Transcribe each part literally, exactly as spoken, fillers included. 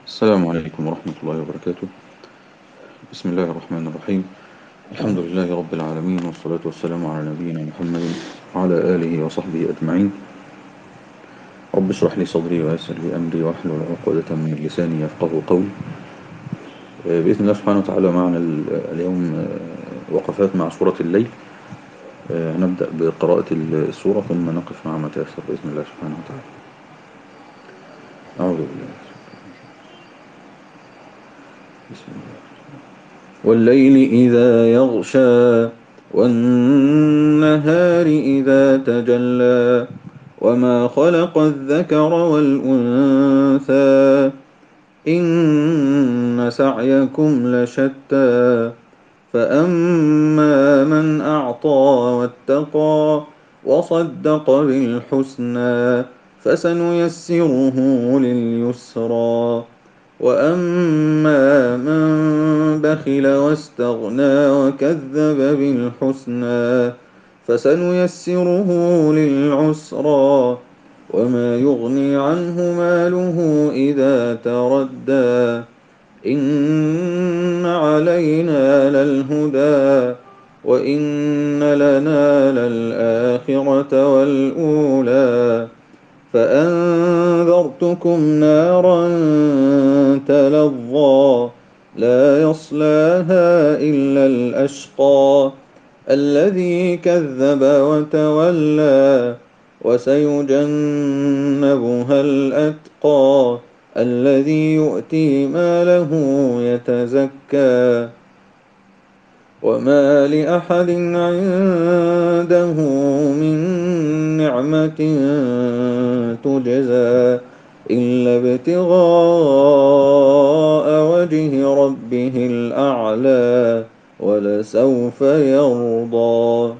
السلام عليكم ورحمة الله وبركاته. بسم الله الرحمن الرحيم. الحمد لله رب العالمين، والصلاة والسلام على نبينا محمد وعلى آله وصحبه أجمعين. رب اشرح لي صدري ويسر لي أمري واحلل عقدة من لساني يفقه قولي. آه، بإذن الله سبحانه وتعالى معنا ال- اليوم آه، وقفات مع سورة الليل. آه، هنبدأ بقراءة السورة ثم نقف مع ما تيسر بإذن الله سبحانه وتعالى. أعوذ بالله. بسم الله. والليل إذا يغشى والنهار إذا تجلى وما خلق الذكر والأنثى إن سعيكم لشتى فأما من أعطى واتقى وصدق بالحسنى فسنيسره لليسرى وأما من بخل واستغنى وكذب بالحسنى فسنيسره للعسرى وما يغني عنه ماله إذا تردى إن علينا للهدى وإن لنا للآخرة والأولى فأنذرتكم نارا تلظى لا يصلاها إلا الأشقى الذي كذب وتولى وسيجنبها الأتقى الذي يؤتي ماله يتزكى وما لأحد عنده من نعمة تجزى إلا ابتغاء وجه ربه الأعلى ولسوف يرضى.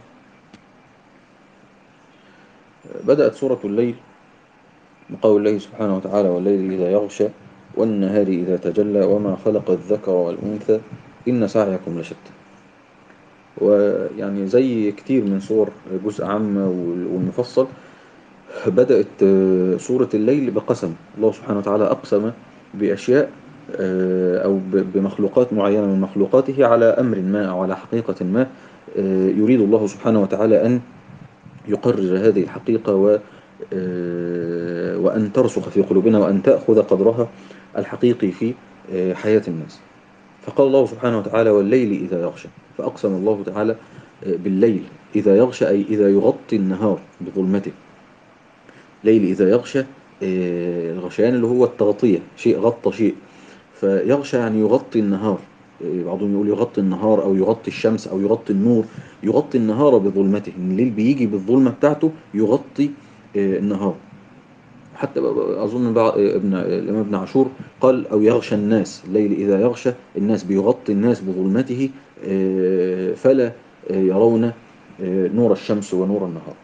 بدأت سورة الليل بقول الله سبحانه وتعالى: والليل إذا يغشى والنهار إذا تجلى وما خلق الذكر والأنثى إن سعيكم لشتى. ويعني زي كتير من سور جزء عامة والمفصل، بدأت آه، سورة الليل بقسم. الله سبحانه وتعالى أقسم بأشياء آه، أو ب- بمخلوقات معينة من مخلوقاته على أمر ما أو على حقيقة ما. آه، يريد الله سبحانه وتعالى أن يقرر هذه الحقيقة و آه، وأن ترسخ في قلوبنا وأن تأخذ قدرها الحقيقي في آه، حياة الناس. فقال الله سبحانه وتعالى: والليل إذا يغشى. فأقسم الله تعالى آه، بالليل إذا يغشى، أي إذا يغطي النهار بظلمته. ليل إذا يغشى، آه، الغشيان اللي هو التغطية، شيء غطى شيء، فيغشى يعني يغطي النهار. آه، بعضهم يقول يغطي النهار أو يغطي الشمس أو يغطي النور. يغطي النهار بظلمته، إن الليل بيجي بالظلمة بتاعته يغطي آه، النهار. حتى ب- ب- أظن بع- ابن الإمام ابن عاشور قال: أو يغشى الناس. الليل إذا يغشى الناس، بيغطي الناس بظلمته آه، فلا آه، يرون آه، نور الشمس ونور النهار.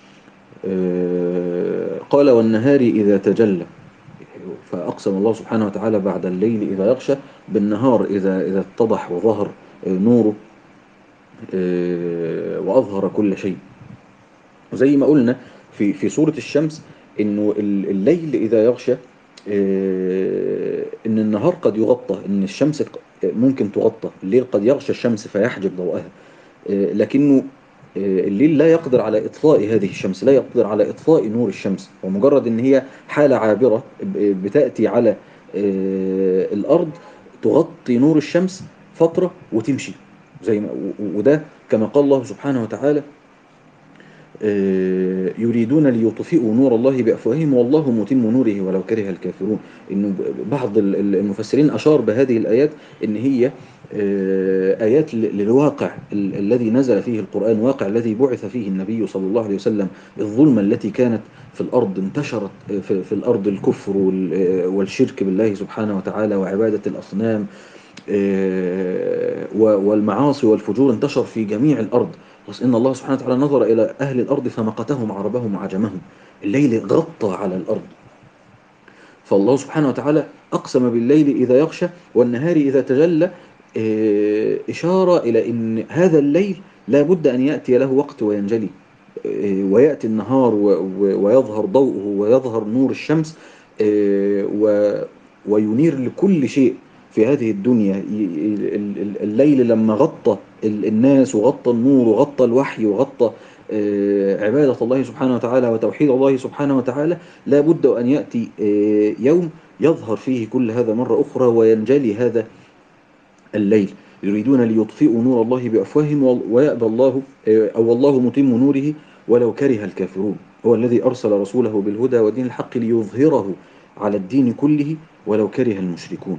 آه، قال: والنهار إذا تجلى. فأقسم الله سبحانه وتعالى بعد الليل إذا يغشى بالنهار إذا إذا اتضح وظهر آه، نوره آه، وأظهر كل شيء. وزي ما قلنا في في سورة الشمس إنه ال- الليل إذا يغشى، آه، إن النهار قد يغطى، إن الشمس ق- ممكن تغطى. الليل قد يغشى الشمس فيحجب ضوءها، آه، لكنه آه، الليل لا يقدر على إطفاء هذه الشمس، لا يقدر على إطفاء نور الشمس. ومجرد إن هي حالة عابرة ب- بتأتي على آه، الأرض، تغطي نور الشمس فترة وتمشي. زي ما و- وده كما قال الله سبحانه وتعالى: آه، يريدون ليطفئوا نور الله بأفواههم والله متم نوره ولو كره الكافرون. إنه بعض ال- ال- المفسرين أشار بهذه الآيات إن هي آه، آيات ل- للواقع ال- الذي نزل فيه القرآن، واقع الذي بعث فيه النبي صلى الله عليه وسلم. الظلمة التي كانت في الأرض، انتشرت في في الأرض الكفر وال- آه، والشرك بالله سبحانه وتعالى وعبادة الأصنام، آه، و- والمعاصي والفجور انتشر في جميع الأرض. بس إن الله سبحانه وتعالى نظر إلى أهل الأرض فمقتهم عربهم وعجمهم. الليل غطى على الأرض. فالله سبحانه وتعالى أقسم بالليل إذا يغشى والنهار إذا تجلى، آه، إشارة إلى أن هذا الليل لا بد أن يأتي له وقت وينجلي، آه، ويأتي النهار و- و- ويظهر ضوءه ويظهر نور الشمس. آه، وينير لكل شيء في هذه الدنيا. ي- ال- ال- الليل لما غطى ال- الناس وغطى النور وغطى الوحي وغطى آه، عبادة الله سبحانه وتعالى وتوحيد الله سبحانه وتعالى، لا بد أن يأتي آه، يوم يظهر فيه كل هذا مرة أخرى وينجلي هذا الليل. يريدون ليطفئوا نور الله بأفواههم وال- ويأبى الله آه، أو والله متم نوره ولو كره الكافرون. هو الذي أرسل رسوله بالهدى ودين الحق ليظهره على الدين كله ولو كره المشركون.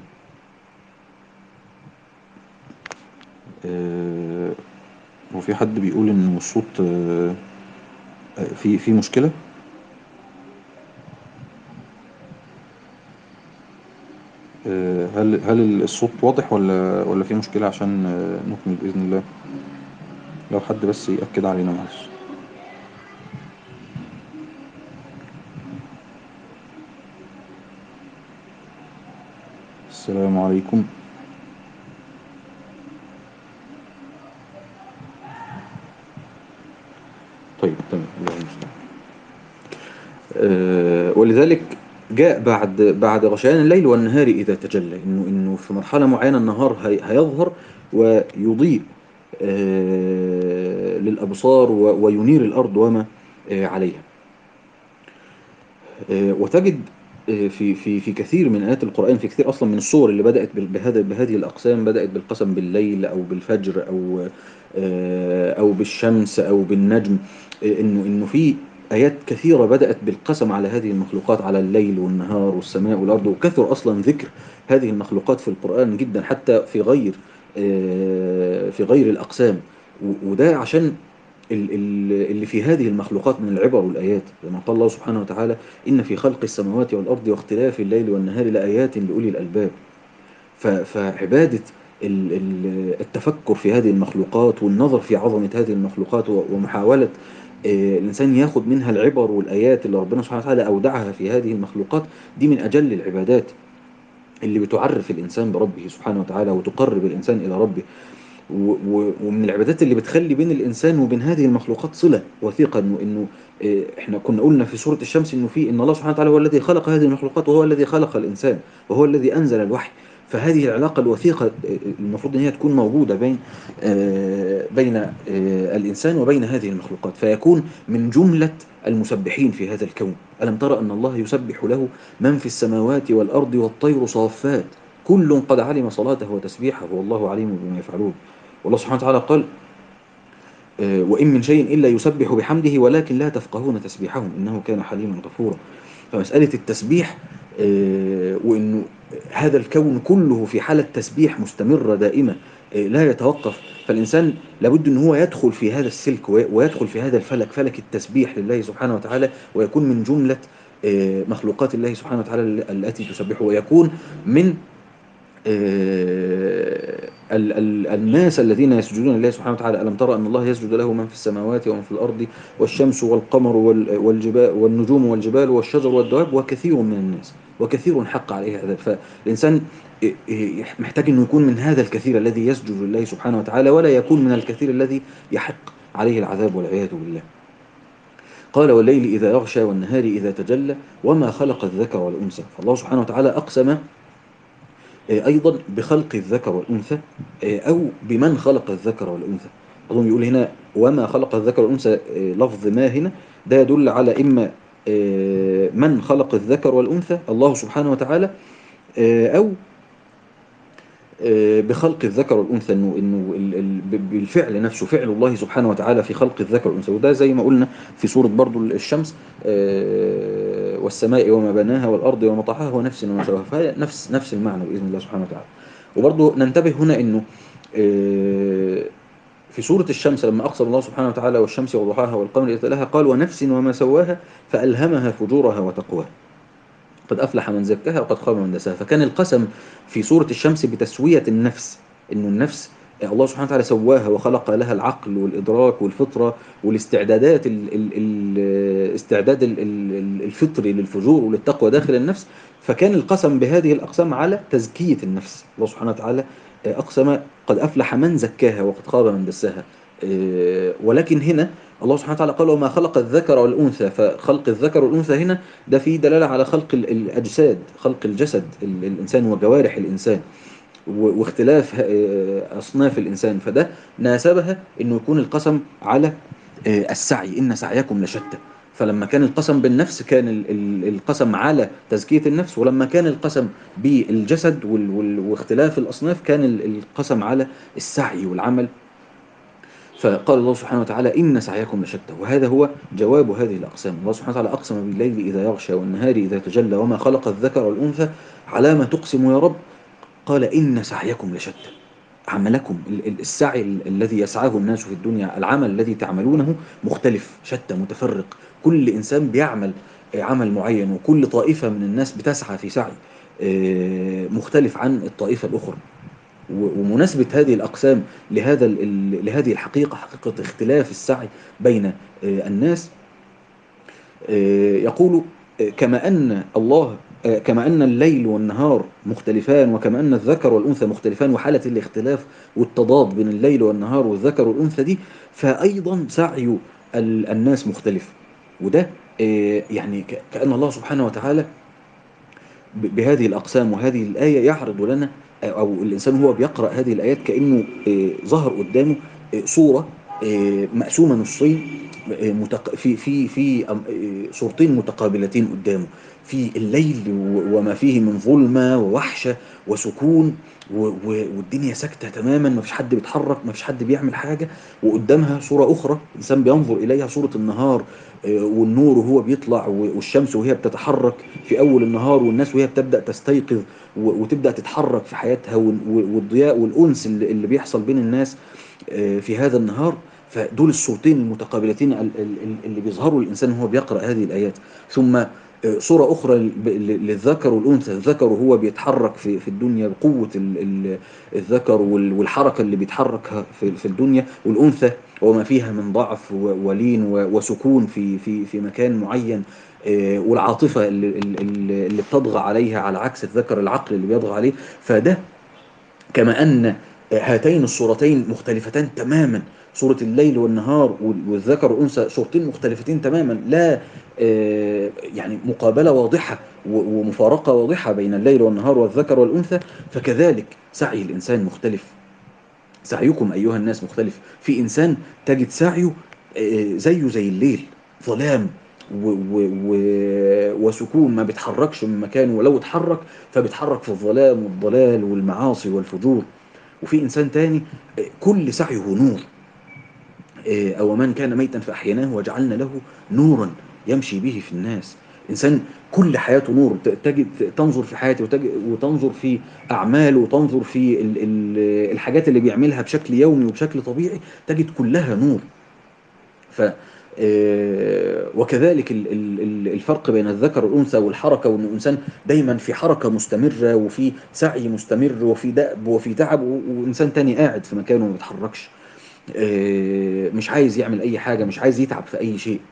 آه، وفي حد بيقول إن الصوت آه، آه، في في مشكلة. آه، هل هل الصوت واضح ولا ولا في مشكلة؟ عشان آه، نكمل بإذن الله. لو حد بس يأكد علينا معلش. السلام عليكم. طيب تمام، الله المستعان. آه، ولذلك جاء بعد بعد غشيان الليل والنهار إذا تجلى، إنه إنه في مرحلة معينة النهار هي- هيظهر ويضيء آه، للأبصار و- وينير الأرض وما آه، عليها. آه، وتجد آه، في في في كثير من آيات القرآن، في كثير أصلا من السور اللي بدأت بال- بهذا بهذه الأقسام، بدأت بالقسم بالليل أو بالفجر أو آه، أو بالشمس أو بالنجم. آه، إنه إنه في آيات كثيرة بدأت بالقسم على هذه المخلوقات، على الليل والنهار والسماء والأرض. وكثر أصلا ذكر هذه المخلوقات في القرآن جدا، حتى في غير آه، في غير الأقسام. و- وده عشان ال- ال- اللي في هذه المخلوقات من العبر والآيات، لما قال الله سبحانه وتعالى: إن في خلق السماوات والأرض واختلاف الليل والنهار لآيات لأولي الألباب. ف- فعبادة ال- ال- التفكر في هذه المخلوقات والنظر في عظمة هذه المخلوقات و- ومحاولة آه، الإنسان ياخد منها العبر والآيات اللي ربنا سبحانه وتعالى أودعها في هذه المخلوقات، دي من أجل العبادات اللي بتعرف الإنسان بربه سبحانه وتعالى وتقرب الإنسان إلى ربه. و- و- ومن العبادات اللي بتخلي بين الانسان وبين هذه المخلوقات صله وثيقه. انه انه إيه، احنا كنا قلنا في سوره الشمس انه في ان الله سبحانه وتعالى هو الذي خلق هذه المخلوقات وهو الذي خلق الانسان وهو الذي انزل الوحي. فهذه العلاقه الوثيقه إيه، المفروض ان هي تكون موجوده بين آه، بين آه، الانسان وبين هذه المخلوقات، فيكون من جمله المسبحين في هذا الكون. الم ترى ان الله يسبح له من في السماوات والارض والطير صافات كل قد علم صلاته وتسبيحه والله عليم بما يفعلون. والله سبحانه وتعالى قال: آه، وإن من شيء إلا يسبح بحمده ولكن لا تفقهون تسبيحهم إنه كان حليما غفورا. فمسألة التسبيح آه، وإنه هذا الكون كله في حالة تسبيح مستمرة دائمة آه، لا يتوقف. فالإنسان لابد أن هو يدخل في هذا السلك وي- ويدخل في هذا الفلك، فلك التسبيح لله سبحانه وتعالى، ويكون من جملة آه، مخلوقات الله سبحانه وتعالى التي تسبحه، ويكون من آه، ال- ال- الناس الذين يسجدون لله سبحانه وتعالى. ألم ترى أن الله يسجد له من في السماوات ومن في الأرض والشمس والقمر وال- والجبال والنجوم والجبال والشجر والدواب وكثير من الناس وكثير حق عليه العذاب. فالإنسان إيه، إيه، محتاج أنه يكون من هذا الكثير الذي يسجد لله سبحانه وتعالى، ولا يكون من الكثير الذي يحق عليه العذاب والعياذ بالله. قال: والليل إذا يغشى والنهار إذا تجلى وما خلق الذكر والأنثى. فالله سبحانه وتعالى أقسم آه، أيضا بخلق الذكر والأنثى، آه، أو بمن خلق الذكر والأنثى. أظن يقول هنا وما خلق الذكر والأنثى، آه، لفظ ما هنا ده يدل على إما آه، من خلق الذكر والأنثى الله سبحانه وتعالى، آه، أو آه، بخلق الذكر والأنثى. إنه إنه ال- ال- ب- بالفعل نفسه، فعل الله سبحانه وتعالى في خلق الذكر والأنثى. وده زي ما قلنا في سورة برضو الشمس: آه، والسماء وما بناها والأرض وما طحاها ونفس وما سواها. فهي نفس نفس المعنى بإذن الله سبحانه وتعالى. وبرضو ننتبه هنا إنه آه، في سورة الشمس لما أقسم الله سبحانه وتعالى: والشمس وضحاها والقمر إذا تلاها قال: ونفس وما سواها فألهمها فجورها وتقواها قد أفلح من زكاها وقد خاب من دساها. فكان القسم في سورة الشمس بتسوية النفس، إنه النفس الله سبحانه وتعالى سواها وخلق لها العقل والإدراك والفطرة والاستعدادات ال ال ال استعداد ال ال الفطري للفجور وللتقوى داخل النفس. فكان القسم بهذه الأقسام على تزكية النفس. الله سبحانه وتعالى أقسم: قد أفلح من زكاها وقد خاب من دساها. ولكن هنا الله سبحانه وتعالى قال وما خلق الذكر والأنثى، فخلق الذكر والأنثى هنا ده فيه دلالة على خلق ال- الأجساد، خلق الجسد ال- الإنسان وجوارح الإنسان و- واختلاف آه، أصناف الإنسان، فده ناسبها إنه يكون القسم على آه، السعي، إن سعيكم لشتى. فلما كان القسم بالنفس كان ال- ال- القسم على تزكية النفس، ولما كان القسم بالجسد وال- وال- واختلاف الأصناف كان ال- القسم على السعي والعمل. فقال الله سبحانه وتعالى إن سعيكم لشتى، وهذا هو جواب هذه الأقسام. الله سبحانه وتعالى أقسم بالليل إذا يغشى والنهار إذا تجلى وما خلق الذكر والأنثى، على ما تقسم يا رب؟ قال إن سعيكم لشتى. عملكم ال- ال- السعي ال- الذي يسعاه الناس في الدنيا، العمل الذي تعملونه مختلف شتى متفرق. كل إنسان بيعمل آه، عمل معين، وكل طائفة من الناس بتسعى في سعي آه، مختلف عن الطائفة الأخرى. و- ومناسبة هذه الأقسام لهذا ال- ال- لهذه الحقيقة، حقيقة اختلاف السعي بين آه، الناس. آه، يقول آه، كما أن الله آه، كما أن الليل والنهار مختلفان، وكما أن الذكر والأنثى مختلفان، وحالة الاختلاف والتضاد بين الليل والنهار والذكر والأنثى دي، فأيضا سعي ال- الناس مختلف. وده آه، يعني ك- كأن الله سبحانه وتعالى ب- بهذه الأقسام وهذه الآية يعرض لنا، أو الإنسان هو بيقرأ هذه الآيات كأنه آه، ظهر قدامه آه، صورة آه، مقسومة نصين، آه، متق... في في في أم- آه، صورتين متقابلتين قدامه، في الليل و- وما فيه من ظلمة ووحشة وسكون و... و... والدنيا ساكتة تماما، ما فيش حد بيتحرك، ما فيش حد بيعمل حاجة. وقدامها صورة أخرى الإنسان بينظر إليها، صورة النهار آه، والنور وهو بيطلع و- والشمس وهي بتتحرك في أول النهار، والناس وهي بتبدأ تستيقظ و- وتبدأ تتحرك في حياتها، وال- والضياء والأنس اللي اللي بيحصل بين الناس آه، في هذا النهار. فدول الصورتين المتقابلتين ال- ال- ال- اللي بيظهروا للإنسان وهو بيقرأ هذه الآيات. ثم آه، صورة أخرى لل- ل- للذكر والأنثى، الذكر وهو بيتحرك في في الدنيا بقوة ال- ال- الذكر وال- والحركة اللي بيتحركها في في الدنيا، والأنثى وما فيها من ضعف و- ولين و- وسكون في في في مكان معين، آه، والعاطفة اللي, اللي اللي بتطغى عليها على عكس الذكر العقل اللي بيطغى عليه. فده كما أن هاتين الصورتين مختلفتان تماما، صورة الليل والنهار وال- والذكر والأنثى صورتين مختلفتين تماما، لا آه، يعني مقابلة واضحة و- ومفارقة واضحة بين الليل والنهار والذكر والأنثى. فكذلك سعي الإنسان مختلف، سعيكم أيها الناس مختلف. في إنسان تجد سعيه آه، زيه زي الليل، ظلام و و و وسكون، ما بيتحركش من مكانه، ولو اتحرك فبيتحرك في الظلام والضلال والمعاصي والفجور. وفي إنسان تاني آه، كل سعيه نور، آه، أو من كان ميتا فأحييناه وجعلنا له نورا يمشي به في الناس. إنسان كل حياته نور، ت- تجد تنظر في حياته وتج- وتنظر في أعماله وتنظر في ال- ال- الحاجات اللي بيعملها بشكل يومي وبشكل طبيعي، تجد كلها نور. ف آه، وكذلك ال- ال- ال- الفرق بين الذكر والأنثى والحركة، وأن الإنسان دايما في حركة مستمرة وفي سعي مستمر وفي دأب وفي تعب، و- وإنسان تاني قاعد في مكانه ما بيتحركش، آه، مش عايز يعمل أي حاجة، مش عايز يتعب في أي شيء.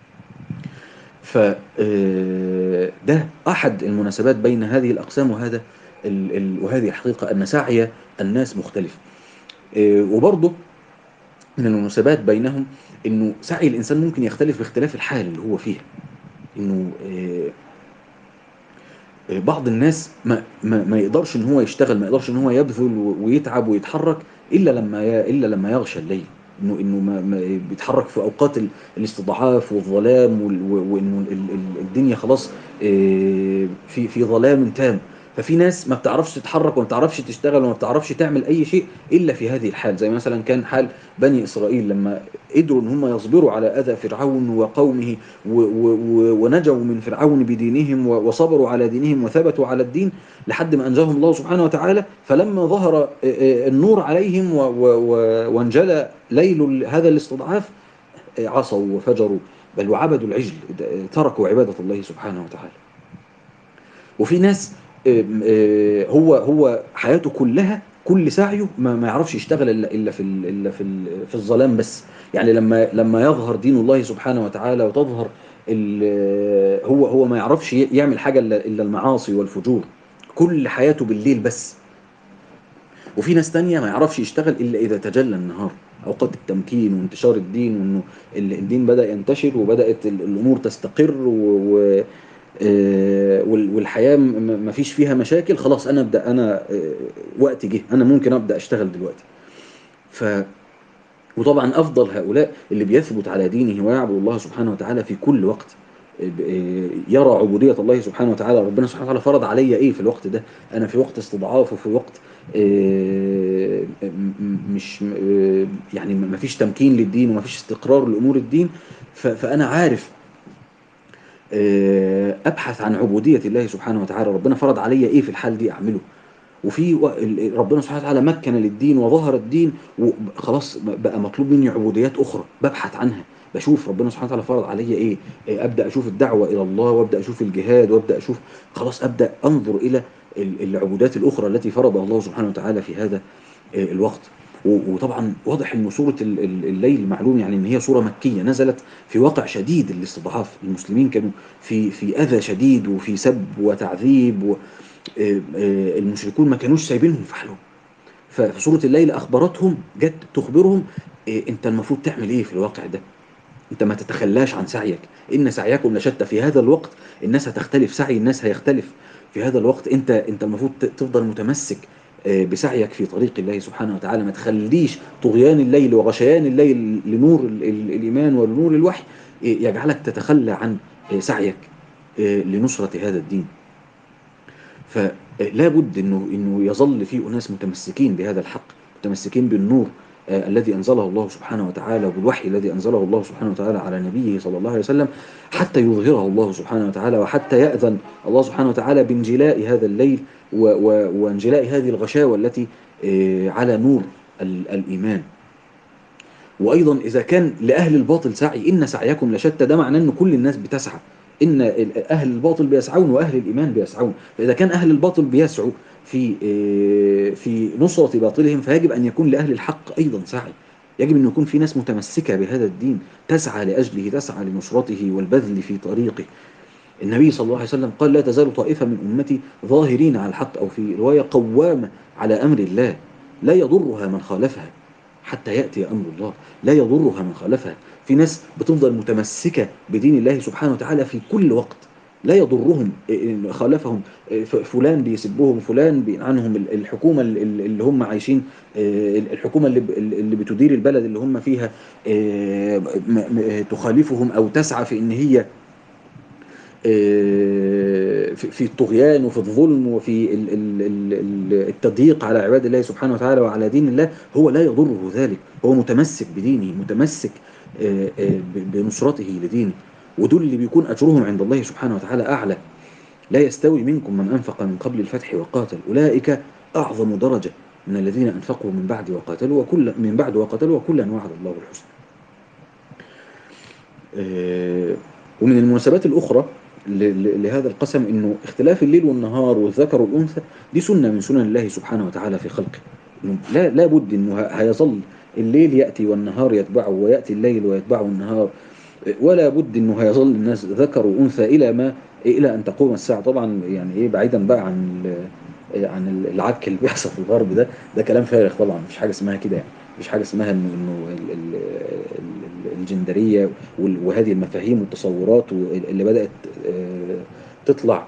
فده أحد المناسبات بين هذه الأقسام وهذا ال- ال- وهذه الحقيقة أن سعي الناس مختلف. آه، وبرضه من المناسبات بينهم انه سعي الانسان ممكن يختلف باختلاف الحال اللي هو فيها. انه آه، آه، بعض الناس ما, ما, ما يقدرش ان هو يشتغل، ما يقدرش ان هو يبذل و- ويتعب ويتحرك الا لما ي- الا لما يغشى الليل. انه انه ما ما بيتحرك في اوقات ال- الاستضعاف والظلام وال- و- وانه ال- ال- الدنيا خلاص آه، في في ظلام تام. ففي ناس ما بتعرفش تتحرك وما بتعرفش تشتغل وما بتعرفش تعمل اي شيء الا في هذه الحال، زي مثلا كان حال بني اسرائيل لما قدروا ان هم يصبروا على اذى فرعون وقومه و- و- و- ونجوا من فرعون بدينهم و- وصبروا على دينهم وثبتوا على الدين لحد ما أنجاهم الله سبحانه وتعالى. فلما ظهر آه، آه، النور عليهم و- و- و- وانجلى ليل هذا الاستضعاف، آه، عصوا وفجروا، بل وعبدوا العجل، آه، تركوا عبادة الله سبحانه وتعالى. وفي ناس آه، آه، هو هو حياته كلها كل سعيه ما ما يعرفش يشتغل الا الا في ال- الا في ال- في الظلام بس. يعني لما لما يظهر دين الله سبحانه وتعالى وتظهر ال- هو هو ما يعرفش يعمل حاجه الا الا المعاصي والفجور، كل حياته بالليل بس. وفي ناس تانية ما يعرفش يشتغل الا اذا تجلى النهار، أوقات التمكين وانتشار الدين، وإنه الدين بدأ ينتشر وبدأت الأمور تستقر و آه، والحياة ما فيش فيها مشاكل، خلاص أنا أبدأ، أنا آه، وقت جه أنا ممكن أبدأ أشتغل دلوقتي. ف وطبعا أفضل هؤلاء اللي بيثبت على دينه ويعبد الله سبحانه وتعالى في كل وقت، يرى عبودية الله سبحانه وتعالى. ربنا سبحانه وتعالى فرض عليا إيه في الوقت ده؟ أنا في وقت استضعاف وفي وقت آه، مش آه، يعني ما فيش تمكين للدين وما فيش استقرار لأمور الدين. فأنا عارف آه، أبحث عن عبودية الله سبحانه وتعالى. ربنا فرض عليا إيه في الحال دي أعمله. وفي و- ال- ربنا سبحانه وتعالى مكن للدين وظهر الدين، وخلاص بقى مطلوب مني عبوديات أخرى ببحث عنها. بشوف ربنا سبحانه وتعالى فرض عليا إيه، إيه، أبدأ أشوف الدعوة إلى الله، وأبدأ أشوف الجهاد، وأبدأ أشوف، خلاص أبدأ أنظر إلى ال- العبودات الأخرى التي فرضها الله سبحانه وتعالى في هذا آه، الوقت. و- وطبعا واضح ان سوره ال- ال- الليل معلوم يعني ان هي سوره مكيه نزلت في واقع شديد الاستضعاف. المسلمين كانوا في في اذى شديد وفي سب وتعذيب و آه، آه، المشركون ما كانوش سايبينهم في حالهم. فسوره الليل اخبرتهم، جت تخبرهم آه، انت المفروض تعمل ايه في الواقع ده. انت ما تتخلاش عن سعيك، ان سعيكم لشتى. في هذا الوقت الناس هتختلف، سعي الناس هيختلف. في هذا الوقت انت انت المفروض ت- تفضل متمسك آه، بسعيك في طريق الله سبحانه وتعالى. ما تخليش طغيان الليل وغشيان الليل لنور ال- ال- الايمان ولنور الوحي آه، يجعلك تتخلى عن آه، سعيك آه، لنصرة هذا الدين. فلا بد انه انه يظل في اناس متمسكين بهذا الحق، متمسكين بالنور آه، الذي انزله الله سبحانه وتعالى، وبالوحي الذي انزله الله سبحانه وتعالى على نبيه صلى الله عليه وسلم، حتى يظهره الله سبحانه وتعالى، وحتى يأذن الله سبحانه وتعالى بانجلاء هذا الليل و- و- وانجلاء هذه الغشاوة التي آه، على نور ال- الإيمان. وايضا اذا كان لاهل الباطل سعي، ان سعيكم لشتى، ده معناه ان كل الناس بتسعى. ان ال- اهل الباطل بيسعون واهل الايمان بيسعون. فاذا كان اهل الباطل بيسعوا في آه، في نصرة باطلهم، فيجب ان يكون لاهل الحق ايضا سعي. يجب ان يكون في ناس متمسكة بهذا الدين تسعى لاجله، تسعى لنصرته والبذل في طريقه. النبي صلى الله عليه وسلم قال لا تزال طائفة من أمتي ظاهرين على الحق، أو في رواية قوامة على أمر الله لا يضرها من خالفها حتى يأتي أمر الله. لا يضرها من خالفها. في ناس بتفضل متمسكة بدين الله سبحانه وتعالى في كل وقت، لا يضرهم إن خالفهم. ف- فلان بيسبهم، فلان بينعنهم، الحكومة اللي اللي هم عايشين، الحكومة اللي ب- اللي بتدير البلد اللي هم فيها م- م- تخالفهم أو تسعى في إن هي في في الطغيان وفي الظلم وفي ال- ال- ال- ال- التضييق على عباد الله سبحانه وتعالى وعلى دين الله، هو لا يضره ذلك. هو متمسك بدينه، متمسك آه، آه، ب- بنصرته لدينه. ودول اللي بيكون أجرهم عند الله سبحانه وتعالى أعلى. لا يستوي منكم من أنفق من قبل الفتح وقاتل، أولئك أعظم درجة من الذين أنفقوا من بعد وقاتلوا، وكل من بعد وقاتلوا وكلا وعد الله الحسنى. آه، ومن المناسبات الأخرى ل- ل- لهذا القسم أنه اختلاف الليل والنهار والذكر والأنثى دي سنة من سنن الله سبحانه وتعالى في خلقه. إنه لا لا بد أنه ه- هيظل الليل يأتي والنهار يتبعه، ويأتي الليل ويتبعه النهار. آه، ولا بد أنه هيظل الناس ذكر وأنثى إلى ما إلى أن تقوم الساعة. طبعا يعني إيه، بعيدا بقى عن ال- عن العك اللي بيحصل في الغرب ده، ده كلام فارغ طبعا. مفيش حاجة اسمها كده يعني. مفيش حاجة اسمها إنه إنه ال- ال- ال- الجندرية وال- وهذه المفاهيم والتصورات اللي بدأت آه، تطلع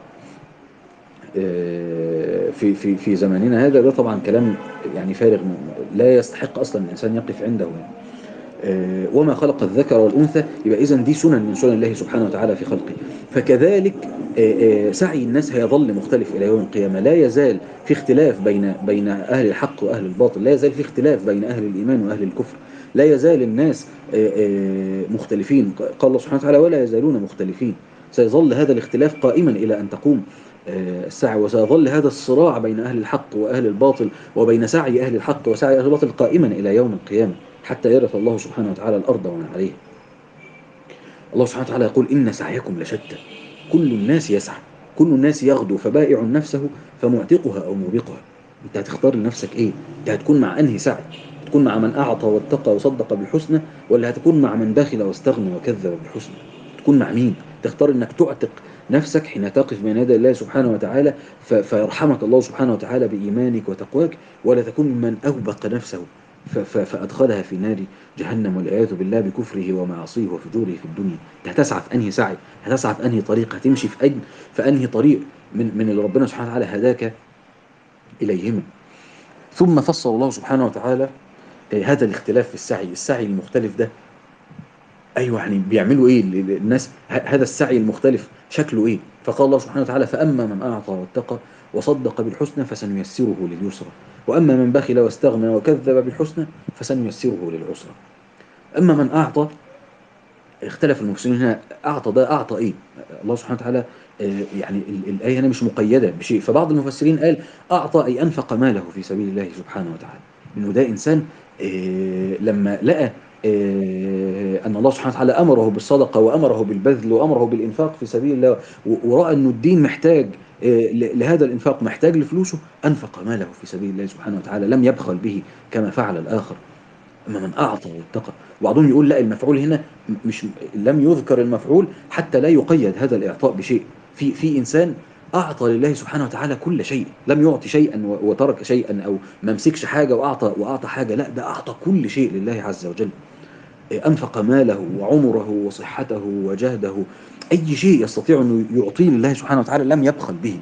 آه، في في في زماننا هذا. ده طبعا كلام يعني فارغ، لا يستحق اصلا الانسان يقف عنده يعني. آه، وما خلق الذكر والانثى، يبقى اذا دي سنن من سنن الله سبحانه وتعالى في خلقه. فكذلك آه، آه، سعي الناس هيظل مختلف الى يوم القيامه. لا يزال في اختلاف بين بين اهل الحق واهل الباطل، لا يزال في اختلاف بين اهل الايمان واهل الكفر. لا يزال الناس آه، آه، مختلفين. قال الله سبحانه وتعالى ولا يزالون مختلفين. سيظل هذا الاختلاف قائما الى ان تقوم آه، الساعه، وسيظل هذا الصراع بين اهل الحق واهل الباطل، وبين سعي اهل الحق وسعي اهل الباطل قائما الى يوم القيامه، حتى يرث الله سبحانه وتعالى الأرض ومن عليها. الله سبحانه وتعالى يقول إن سعيكم لشتى. كل الناس يسعى، كل الناس يغدو، فبائع نفسه فمعتقها أو موبقها. أنت هتختار لنفسك إيه؟ أنت هتكون مع أنهي سعي؟ تكون مع من أعطى واتقى وصدق بالحسنى، ولا هتكون مع من بخل واستغنى وكذب بالحسنى؟ تكون مع مين؟ تختار أنك تعتق نفسك حين تقف بين يدي الله سبحانه وتعالى ف- فيرحمك الله سبحانه وتعالى بإيمانك وتقواك، ولا تكون ممن أوبق نفسه فأدخلها في نار جهنم والعياذ بالله بكفره ومعاصيه وفجوره في الدنيا. هتسعى في أنهي سعي؟ هتسعى في أنهي طريق؟ هتمشي في أي في أنهي طريق من من اللي ربنا سبحانه وتعالى هداك إليهما؟ ثم فصل الله سبحانه وتعالى هذا الاختلاف في السعي، السعي المختلف ده. ايوه، يعني بيعملوا ايه الناس؟ هذا السعي المختلف شكله ايه؟ فقال الله سبحانه وتعالى: فاما من اعطى واتقى وصدق بالحسنى فسنيسره لليسرى، واما من بخل واستغنى وكذب بالحسنى فسنيسره للعسرى. اما من اعطى، اختلف المفسرين هنا، اعطى ده اعطى ايه؟ الله سبحانه وتعالى آه، يعني ال- الايه هنا مش مقيده بشيء، فبعض المفسرين قال اعطى اي انفق ماله في سبيل الله سبحانه وتعالى. انه ده انسان آه، لما لقى آه، ان الله سبحانه وتعالى امره بالصدقه وامره بالبذل وامره بالانفاق في سبيل الله، و- وراى انه الدين محتاج آه، ل- لهذا الانفاق، محتاج لفلوسه، انفق ماله في سبيل الله سبحانه وتعالى، لم يبخل به كما فعل الاخر. أما من أعطى واتقى. وبعضهم يقول لا، المفعول هنا مش لم يذكر المفعول حتى لا يقيد هذا الإعطاء بشيء. في في إنسان أعطى لله سبحانه وتعالى كل شيء، لم يعطي شيئا وترك شيئا، أو ما مسكش حاجة وأعطى وأعطى حاجة، لا، ده أعطى كل شيء لله عز وجل. أنفق ماله وعمره وصحته وجهده، أي شيء يستطيع أنه يعطيه لله سبحانه وتعالى لم يبخل به.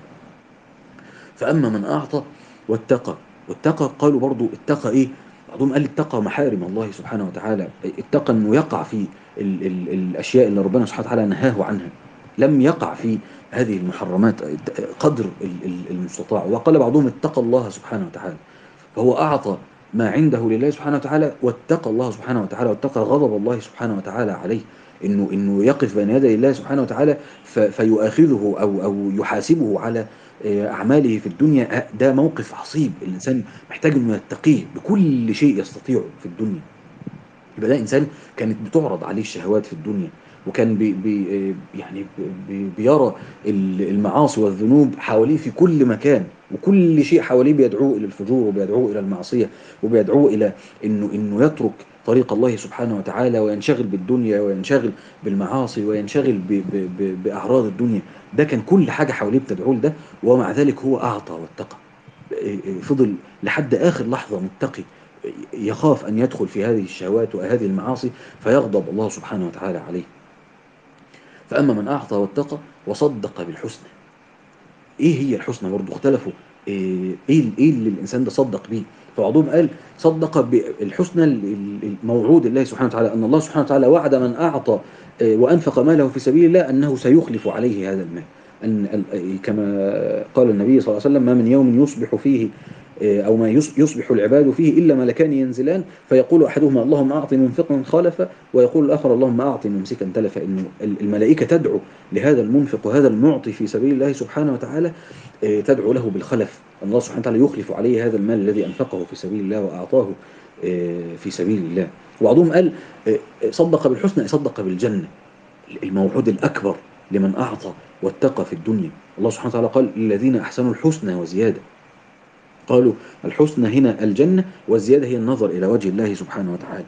فأما من أعطى واتقى. واتقى قالوا برضو اتقى إيه؟ بعضهم قال اتقى محارم الله سبحانه وتعالى، اتقى أنه يقع في ال ال الأشياء اللي ربنا سبحانه وتعالى نهاه عنها، لم يقع في هذه المحرمات قدر المستطاع. وقال بعضهم اتقى الله سبحانه وتعالى، فهو أعطى ما عنده لله سبحانه وتعالى، واتقى الله سبحانه وتعالى، واتقى غضب الله سبحانه وتعالى عليه. إنه إنه يقف بين يدي الله سبحانه وتعالى فيؤاخذه أو أو يحاسبه على أعماله في الدنيا. ده موقف عصيب، الإنسان محتاج إنه يتقيه بكل شيء يستطيعه في الدنيا. يبقى ده انسان كانت بتعرض عليه الشهوات في الدنيا، وكان بي بي يعني بي بيرى المعاصي والذنوب حواليه في كل مكان، وكل شيء حواليه بيدعوه الى الفجور وبيدعوه الى المعصيه، وبيدعوه الى انه انه يترك طريق الله سبحانه وتعالى وينشغل بالدنيا وينشغل بالمعاصي وينشغل ب ب ب باعراض الدنيا. ده كان كل حاجه حواليه بتدعوه لده، ومع ذلك هو اعطى واتقى، فضل لحد اخر لحظه متقي، يخاف أن يدخل في هذه الشهوات وهذه المعاصي فيغضب الله سبحانه وتعالى عليه. فأما من أعطى واتقى وصدق بالحسنى. إيه هي الحسنى؟ برضه اختلفوا إيه إيه إيه اللي الإنسان ده صدق به. فبعضهم قال صدق بالحسنى الموعود الله سبحانه وتعالى، أن الله سبحانه وتعالى وعد من أعطى وأنفق ماله في سبيل الله أنه سيخلف عليه هذا المال. أن كما قال النبي صلى الله عليه وسلم: ما من يوم يصبح فيه أو ما يصبح العباد فيه إلا ملكان ينزلان فيقول أحدهما اللهم أعط منفقا خلفا، ويقول الآخر اللهم أعط ممسكا تلفا. إن الملائكة تدعو لهذا المنفق وهذا المعطي في سبيل الله سبحانه وتعالى، تدعو له بالخلف، أن الله سبحانه وتعالى يخلف عليه هذا المال الذي أنفقه في سبيل الله وأعطاه في سبيل الله. وبعضهم قال صدق بالحسنى، صدق بالجنة، الموعود الأكبر لمن أعطى واتقى في الدنيا. الله سبحانه وتعالى قال للذين أحسنوا الحسنى وزيادة. قالوا الحسنى هنا الجنة، والزيادة هي النظر إلى وجه الله سبحانه وتعالى.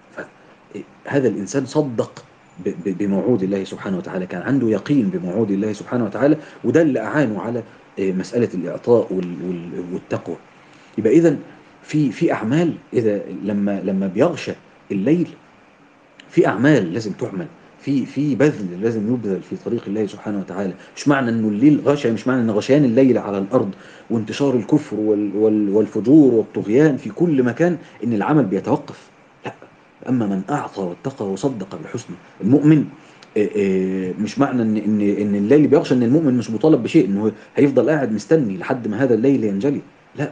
فهذا الإنسان صدق بموعود الله سبحانه وتعالى، كان عنده يقين بموعود الله سبحانه وتعالى، وده اللي أعانه على مسألة الإعطاء والتقوى. يبقى إذن في في أعمال، إذا لما لما بيغشى الليل، في أعمال لازم تعمل، في في بذل لازم يبذل في طريق الله سبحانه وتعالى. مش معنى انه الليل غشى، مش معنى ان غشيان الليل على الارض وانتشار الكفر وال وال والفجور والطغيان في كل مكان ان العمل بيتوقف. لا، اما من اعطى واتقى وصدق بالحسنى. المؤمن مش معنى ان ان ان الليل بيغشى ان المؤمن مش مطالب بشيء، انه هيفضل قاعد مستني لحد ما هذا الليل ينجلي. لا،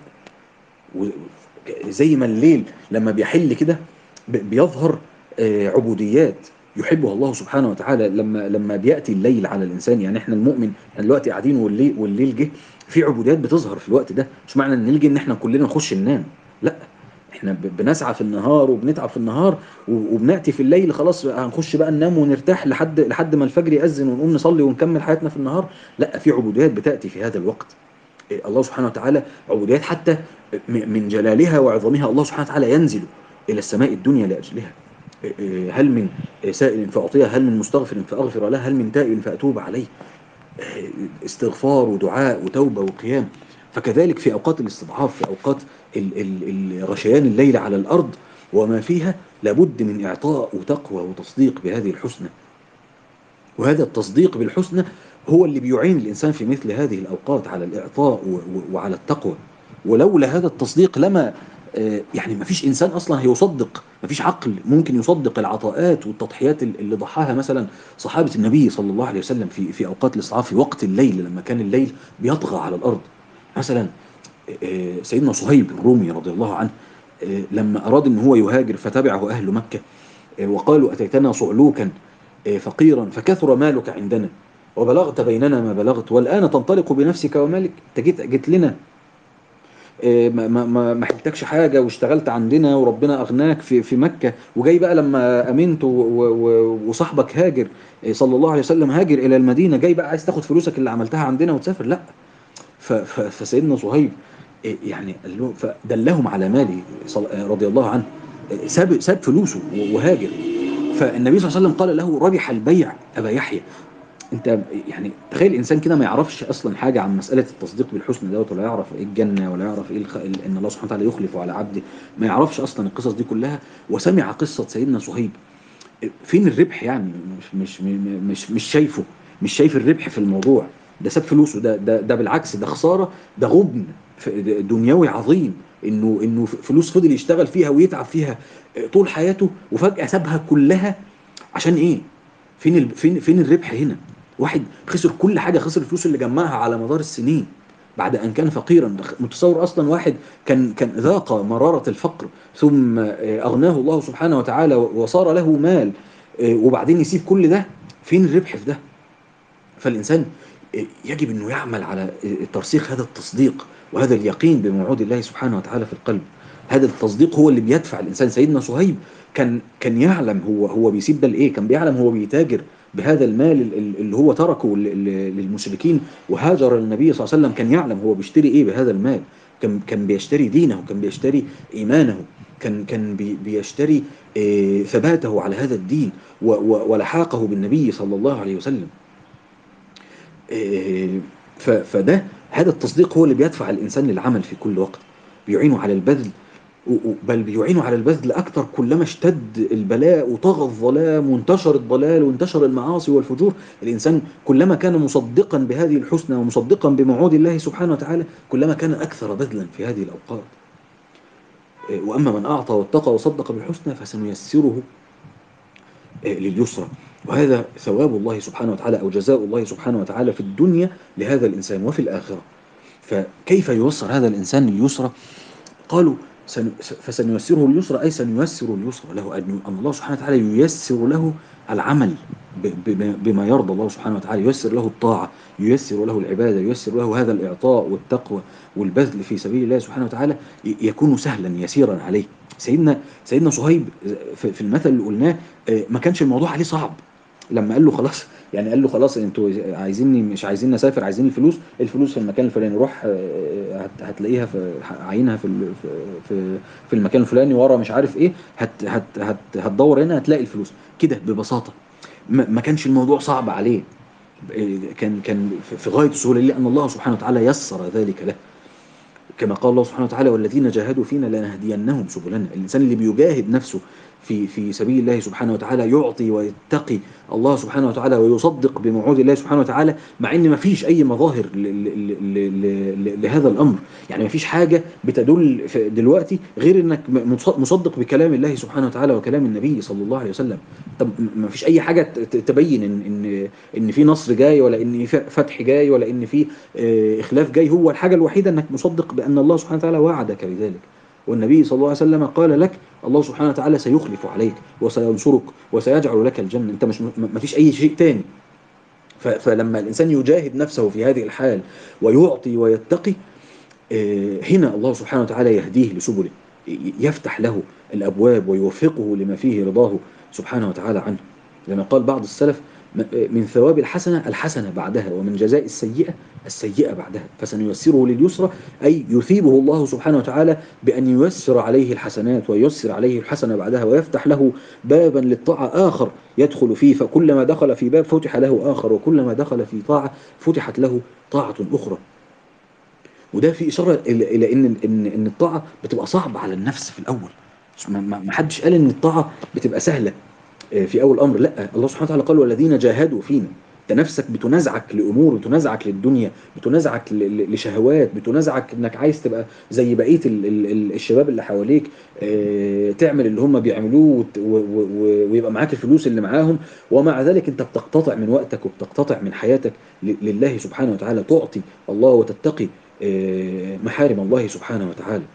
زي ما الليل لما بيحل كده بيظهر عبوديات يحبها الله سبحانه وتعالى لما لما بياتي الليل على الانسان. يعني احنا المؤمن احنا دلوقتي قاعدين والليل والليل جه، في عبوديات بتظهر في الوقت ده. مش معنى ان نيجي ان احنا كلنا نخش ننام، لا، احنا بنسعى في النهار وبنتعب في النهار، وبناتي في الليل خلاص هنخش بقى ننام ونرتاح لحد لحد ما الفجر يأذن ونقوم نصلي ونكمل حياتنا في النهار. لا، في عبوديات بتاتي في هذا الوقت. الله سبحانه وتعالى عبوديات حتى من جلالها وعظمها الله سبحانه وتعالى ينزل إلى السماء الدنيا لأجلها. هل من سائل فأعطيه، هل من مستغفر فأغفر له، هل من تائب فأتوب عليه. استغفار ودعاء وتوبة وقيام. فكذلك في أوقات الاستضعاف، في أوقات ال- ال- غشيان الليل على الأرض وما فيها لابد من إعطاء وتقوى وتصديق بهذه الحسنى. وهذا التصديق بالحسنى هو اللي بيعين الإنسان في مثل هذه الأوقات على الإعطاء و- و- وعلى التقوى. ولولا هذا التصديق لما آه، يعني ما فيش إنسان أصلا هيصدق، ما فيش عقل ممكن يصدق العطاءات والتضحيات اللي ضحاها مثلا صحابة النبي صلى الله عليه وسلم في في أوقات الإسعاف، في وقت الليل لما كان الليل بيطغى على الأرض. مثلا آه، سيدنا صهيب الرومي رضي الله عنه، آه، لما أراد أن هو يهاجر فتبعه أهل مكة، آه، وقالوا أتيتنا صعلوكا آه، فقيرا فكثر مالك عندنا وبلغت بيننا ما بلغت والآن تنطلق بنفسك ومالك. انت جيت جيت لنا، آه، ما ما ما ما حلتكش حاجة واشتغلت عندنا وربنا أغناك في في مكة، وجاي بقى لما أمنت و- و- وصاحبك هاجر آه، صلى الله عليه وسلم هاجر إلى المدينة، جاي بقى عايز تاخد فلوسك اللي عملتها عندنا وتسافر؟ لا. ف- ف- فسيدنا صهيب إيه يعني قال له فدلهم على ماله صل- رضي الله عنه، إيه ساب ساب فلوسه وهاجر. فالنبي صلى الله عليه وسلم قال له ربح البيع ابا يحيى. انت يعني تخيل انسان كده ما يعرفش اصلا حاجه عن مساله التصديق بالحسنى دوت، ولا يعرف ايه الجنه، ولا يعرف ايه الخ... ان الله سبحانه وتعالى يخلف على عبده، ما يعرفش اصلا القصص دي كلها، وسمع قصه سيدنا صهيب. فين الربح يعني؟ مش مش مش مش شايفه، مش شايف الربح في الموضوع. ده ساب فلوسه، ده ده ده بالعكس ده خساره، ده غبن ف- دنيوي عظيم، انه انه فلوس فضل يشتغل فيها ويتعب فيها طول حياته وفجأة سابها كلها. عشان ايه؟ فين ال... فين فين الربح هنا؟ واحد خسر كل حاجه، خسر الفلوس اللي جمعها على مدار السنين بعد ان كان فقيرا. متصور اصلا واحد كان كان ذاق مراره الفقر ثم آه، اغناه الله سبحانه وتعالى وصار له مال، آه، وبعدين يسيب كل ده؟ فين الربح في ده؟ فالإنسان يجب أنه يعمل على ترسيخ هذا التصديق وهذا اليقين بموعود الله سبحانه وتعالى في القلب. هذا التصديق هو اللي بيدفع الإنسان. سيدنا صهيب كان كان يعلم هو هو بيسيب ده لإيه، كان بيعلم هو بيتاجر بهذا المال اللي هو تركه للمشركين وهاجر النبي صلى الله عليه وسلم، كان يعلم هو بيشتري إيه بهذا المال. كان كان بيشتري دينه، كان بيشتري إيمانه، كان كان بي- بيشتري آه، ثباته على هذا الدين و- و- ولحاقه بالنبي صلى الله عليه وسلم. إيه، ف- فده هذا التصديق هو اللي بيدفع الإنسان للعمل في كل وقت، بيعينه على البذل، و- و- بل بيعينه على البذل أكثر كلما اشتد البلاء وطغى الظلام وانتشر الضلال وانتشر المعاصي والفجور. الإنسان كلما كان مصدقا بهذه الحسنى ومصدقا بموعود الله سبحانه وتعالى كلما كان أكثر بذلا في هذه الأوقات. إيه، وأما من أعطى واتقى وصدق بالحسنى فسنيسره لليسرى. وهذا ثواب الله سبحانه وتعالى أو جزاء الله سبحانه وتعالى في الدنيا لهذا الإنسان وفي الآخرة. فكيف يوصل هذا الإنسان لليسرى؟ قالوا سن فسنيسره اليسرى، أي سنيسر اليسرى له، أن أن الله سبحانه وتعالى ييسر له العمل ب- ب- بما يرضى الله سبحانه وتعالى، ييسر له الطاعة، ييسر له العبادة، ييسر له هذا الإعطاء والتقوى والبذل في سبيل الله سبحانه وتعالى، ي- يكون سهلا يسيرا عليه. سيدنا سيدنا صهيب في في المثل اللي قلناه آه، ما كانش الموضوع عليه صعب. لما قال له خلاص، يعني قال له خلاص انتوا عايزيني، مش عايزين نسافر، عايزين الفلوس، الفلوس في المكان الفلاني، روح آه، هت- هتلاقيها في عينها في ال- في في في المكان الفلاني ورا مش عارف ايه، هت هت هت هتدور هنا هتلاقي الفلوس كده ببساطة. ما ما كانش الموضوع صعب عليه، آه، كان كان في في غاية السهولة لأن الله سبحانه وتعالى يسر ذلك له. كما قال الله سبحانه وتعالى والذين جاهدوا فينا لنهدينهم سبلنا. الإنسان اللي بيجاهد نفسه في في سبيل الله سبحانه وتعالى يعطي ويتقي الله سبحانه وتعالى ويصدق بموعود الله سبحانه وتعالى، مع ان ما فيش اي مظاهر ل- ل- ل- ل- ل- لهذا الامر. يعني ما فيش حاجه بتدل في- دلوقتي غير انك م- مص- مصدق بكلام الله سبحانه وتعالى وكلام النبي صلى الله عليه وسلم. طب ما فيش اي حاجه ت- ت- تبين ان ان ان في نصر جاي، ولا ان في فتح جاي، ولا ان في آه، إخلاف جاي. هو الحاجة الوحيدة أنك مصدق بأن الله سبحانه وتعالى وعدك بذلك، والنبي صلى الله عليه وسلم قال لك الله سبحانه وتعالى سيخلف عليك وسينصرك وسيجعل لك الجنة. أنت مش ما فيش أي شيء تاني. ف- فلما الإنسان يجاهد نفسه في هذه الحال ويعطي ويتقي، آه، هنا الله سبحانه وتعالى يهديه لسبله، ي- يفتح له الأبواب ويوفقه لما فيه رضاه سبحانه وتعالى عنه. لما قال بعض السلف م- من ثواب الحسنة الحسنة بعدها، ومن جزاء السيئة السيئة بعدها. فسنيسره لليسرى أي يثيبه الله سبحانه وتعالى بأن ييسر عليه الحسنات وييسر عليه الحسنة بعدها، ويفتح له بابا للطاعة آخر يدخل فيه، فكلما دخل في باب فتح له آخر، وكلما دخل في طاعة فتحت له طاعة أخرى. وده في اشاره الى إلى ان ان ان الطاعه بتبقى صعبه على النفس في الاول. ما ما- ما حدش قال ان الطاعه بتبقى سهله في اول امر، لا، الله سبحانه وتعالى قال والذين جاهدوا فينا. انت نفسك بتنازعك لامور، بتنازعك للدنيا، بتنازعك ل- ل- لشهوات، بتنازعك انك عايز تبقى زي بقيه ال- ال- ال- الشباب اللي حواليك، آه، تعمل اللي هم بيعملوه وت- و- و- و- ويبقى معاك الفلوس اللي معاهم. ومع ذلك انت بتقتطع من وقتك وبتقتطع من حياتك ل- لله سبحانه وتعالى، تعطي الله وتتقي آه، محارم الله سبحانه وتعالى.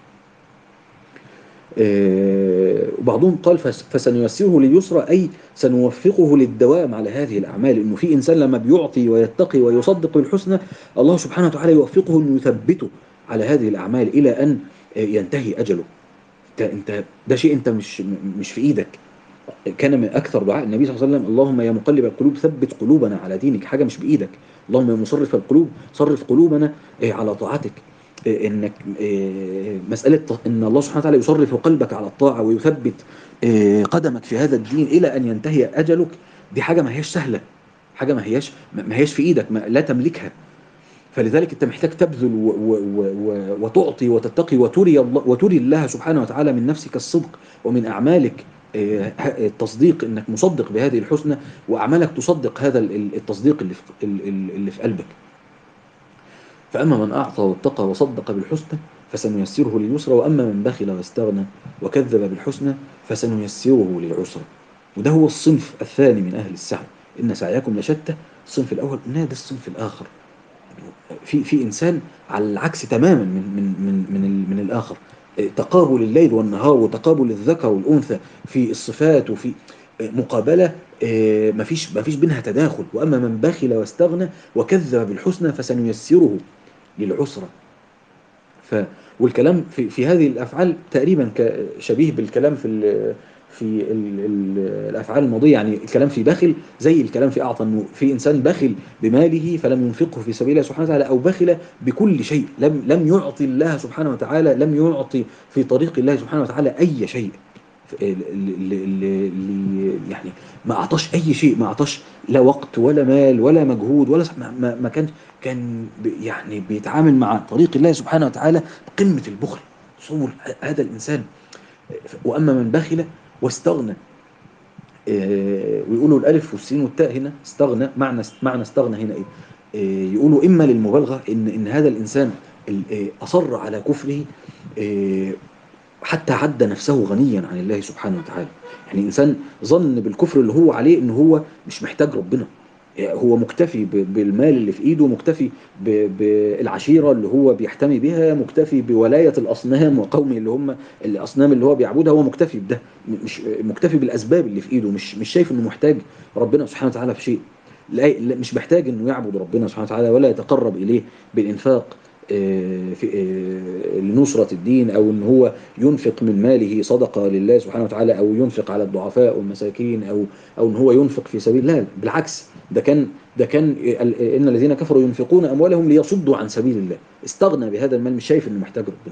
آه، وبعضهم قال فس- فسنيسره لليسرى، أي سنوفقه للدوام على هذه الأعمال. إنه في إنسان لما بيعطي ويتقي ويصدق بالحسنى، الله سبحانه وتعالى يوفقه إنه يثبته على هذه الأعمال إلى أن آه، ينتهي أجله. أنت أنت ده شيء أنت مش مش في إيدك. كان من اكثر دعاء النبي صلى الله عليه وسلم اللهم يا مقلب القلوب ثبت قلوبنا على دينك، حاجه مش بايدك. اللهم يا مصرف القلوب صرف قلوبنا آه، على طاعتك. آه، انك آه، مساله ط- ان الله سبحانه وتعالى يصرف قلبك على الطاعه ويثبت آه، قدمك في هذا الدين الى ان ينتهي اجلك، دي حاجه ما هياش سهله، حاجه ما هياش ما هياش في ايدك، ما لا تملكها. فلذلك انت محتاج تبذل و و و و وتعطي وتتقي وتري الله وتري الله سبحانه وتعالى من نفسك الصدق، ومن اعمالك آه، التصديق، انك مصدق بهذه الحسنى، واعمالك تصدق هذا ال- ال- التصديق اللي في ال- ال- اللي في قلبك. فاما من اعطى واتقى وصدق بالحسنى فسنيسره لليسرى، واما من بخل واستغنى وكذب بالحسنى فسنيسره للعسرى. وده هو الصنف الثاني من اهل السعي. ان سعيكم لشتى. الصنف الاول قلنا ده الصنف الاخر، في في انسان على العكس تماما من من من من, ال- من الاخر. إيه، تقابل الليل والنهار وتقابل الذكر والانثى في الصفات وفي إيه، مقابله، إيه، مفيش مفيش بينها تداخل. واما من بخل واستغنى وكذب بالحسنى فسنيسره للعسرى. ف والكلام في في هذه الافعال تقريبا ك- شبيه بالكلام في ال في ال ال الافعال الماضيه. يعني الكلام في بخل زي الكلام في اعطى، انه في انسان بخل بماله فلم ينفقه في سبيل الله سبحانه وتعالى، او بخل بكل شيء، لم لم يعطي الله سبحانه وتعالى، لم يعطي في طريق الله سبحانه وتعالى اي شيء. اللي يعني ما اعطاش اي شيء، ما اعطاش لا وقت ولا مال ولا مجهود ولا ما, ما ما كان كان بي- يعني بيتعامل مع طريق الله سبحانه وتعالى بقمة البخل. تصور هذا الإنسان. وأما من بخل واستغنى، آه، ويقولوا الألف والسين والتاء هنا استغنى، معنى معنى استغنى هنا إيه؟ آه، يقولوا إما للمبالغة، إن إن هذا الإنسان ال- آه، أصر على كفره، آه، حتى عد نفسه غنيا عن الله سبحانه وتعالى. يعني إنسان ظن بالكفر اللي هو عليه إن هو مش محتاج ربنا، هو مكتفي ب- بالمال اللي في ايده، مكتفي ب- بالعشيرة اللي هو بيحتمي بها، مكتفي بولاية الأصنام وقومه اللي هم الأصنام اللي هو بيعبدها، هو مكتفي بده، م- مش مكتفي بالأسباب اللي في ايده، مش مش شايف انه محتاج ربنا سبحانه وتعالى في شيء. لا لا- مش محتاج انه يعبد ربنا سبحانه وتعالى ولا يتقرب اليه بالانفاق آه، في آه، لنصرة الدين، او ان هو ينفق من ماله صدقة لله سبحانه وتعالى، او ينفق على الضعفاء والمساكين، او او ان هو ينفق في سبيل. لا، بالعكس، ده كان ده كان ال- ان الذين كفروا ينفقون اموالهم ليصدوا عن سبيل الله، استغنى بهذا المال، مش شايف انه محتاج ربنا.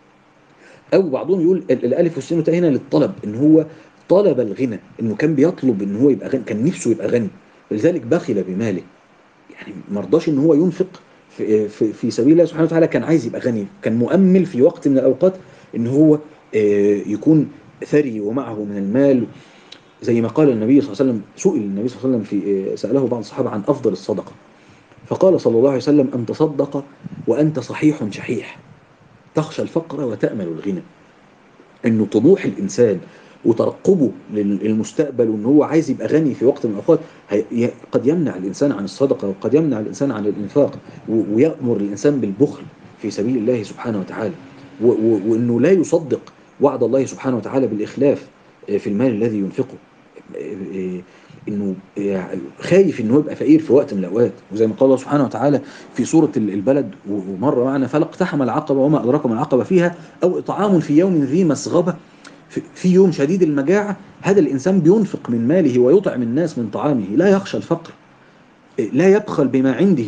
او بعضهم يقول ال- الالف والسين والتاء هنا للطلب، ان هو طلب الغنى، انه كان بيطلب ان هو يبقى غني، كان نفسه يبقى غني، ولذلك بخل بماله. يعني ما رضاش ان هو ينفق في في في سبيل الله سبحانه وتعالى، كان عايز يبقى غني، كان مؤمل في وقت من الاوقات ان هو آه، يكون ثري ومعه من المال. زي ما قال النبي صلى الله عليه وسلم، سئل النبي صلى الله عليه وسلم في آه، سأله بعض الصحابة عن أفضل الصدقة، فقال صلى الله عليه وسلم أن تصدق وأنت صحيح شحيح تخشى الفقر وتأمل الغنى. انه طموح الانسان وترقبه للمستقبل، وان هو عايز يبقى غني في وقت من الاوقات، هي- قد يمنع الانسان عن الصدقه، وقد يمنع الانسان عن الانفاق، و- ويامر الانسان بالبخل في سبيل الله سبحانه وتعالى، و- و- وانه لا يصدق وعد الله سبحانه وتعالى بالاخلاف آه، في المال الذي ينفقه. آه، آه، انه آه، خايف انه يبقى فقير في وقت من الاوقات. وزي ما قال الله سبحانه وتعالى في سوره ال- البلد، و- ومره معنا فلا اقتحم العقبه وما ادراك ما العقبه فيها، او اطعام في يوم ذي مسغبه، في في يوم شديد المجاعه، هذا الانسان بينفق من ماله ويطعم الناس من طعامه، لا يخشى الفقر، لا يبخل بما عنده.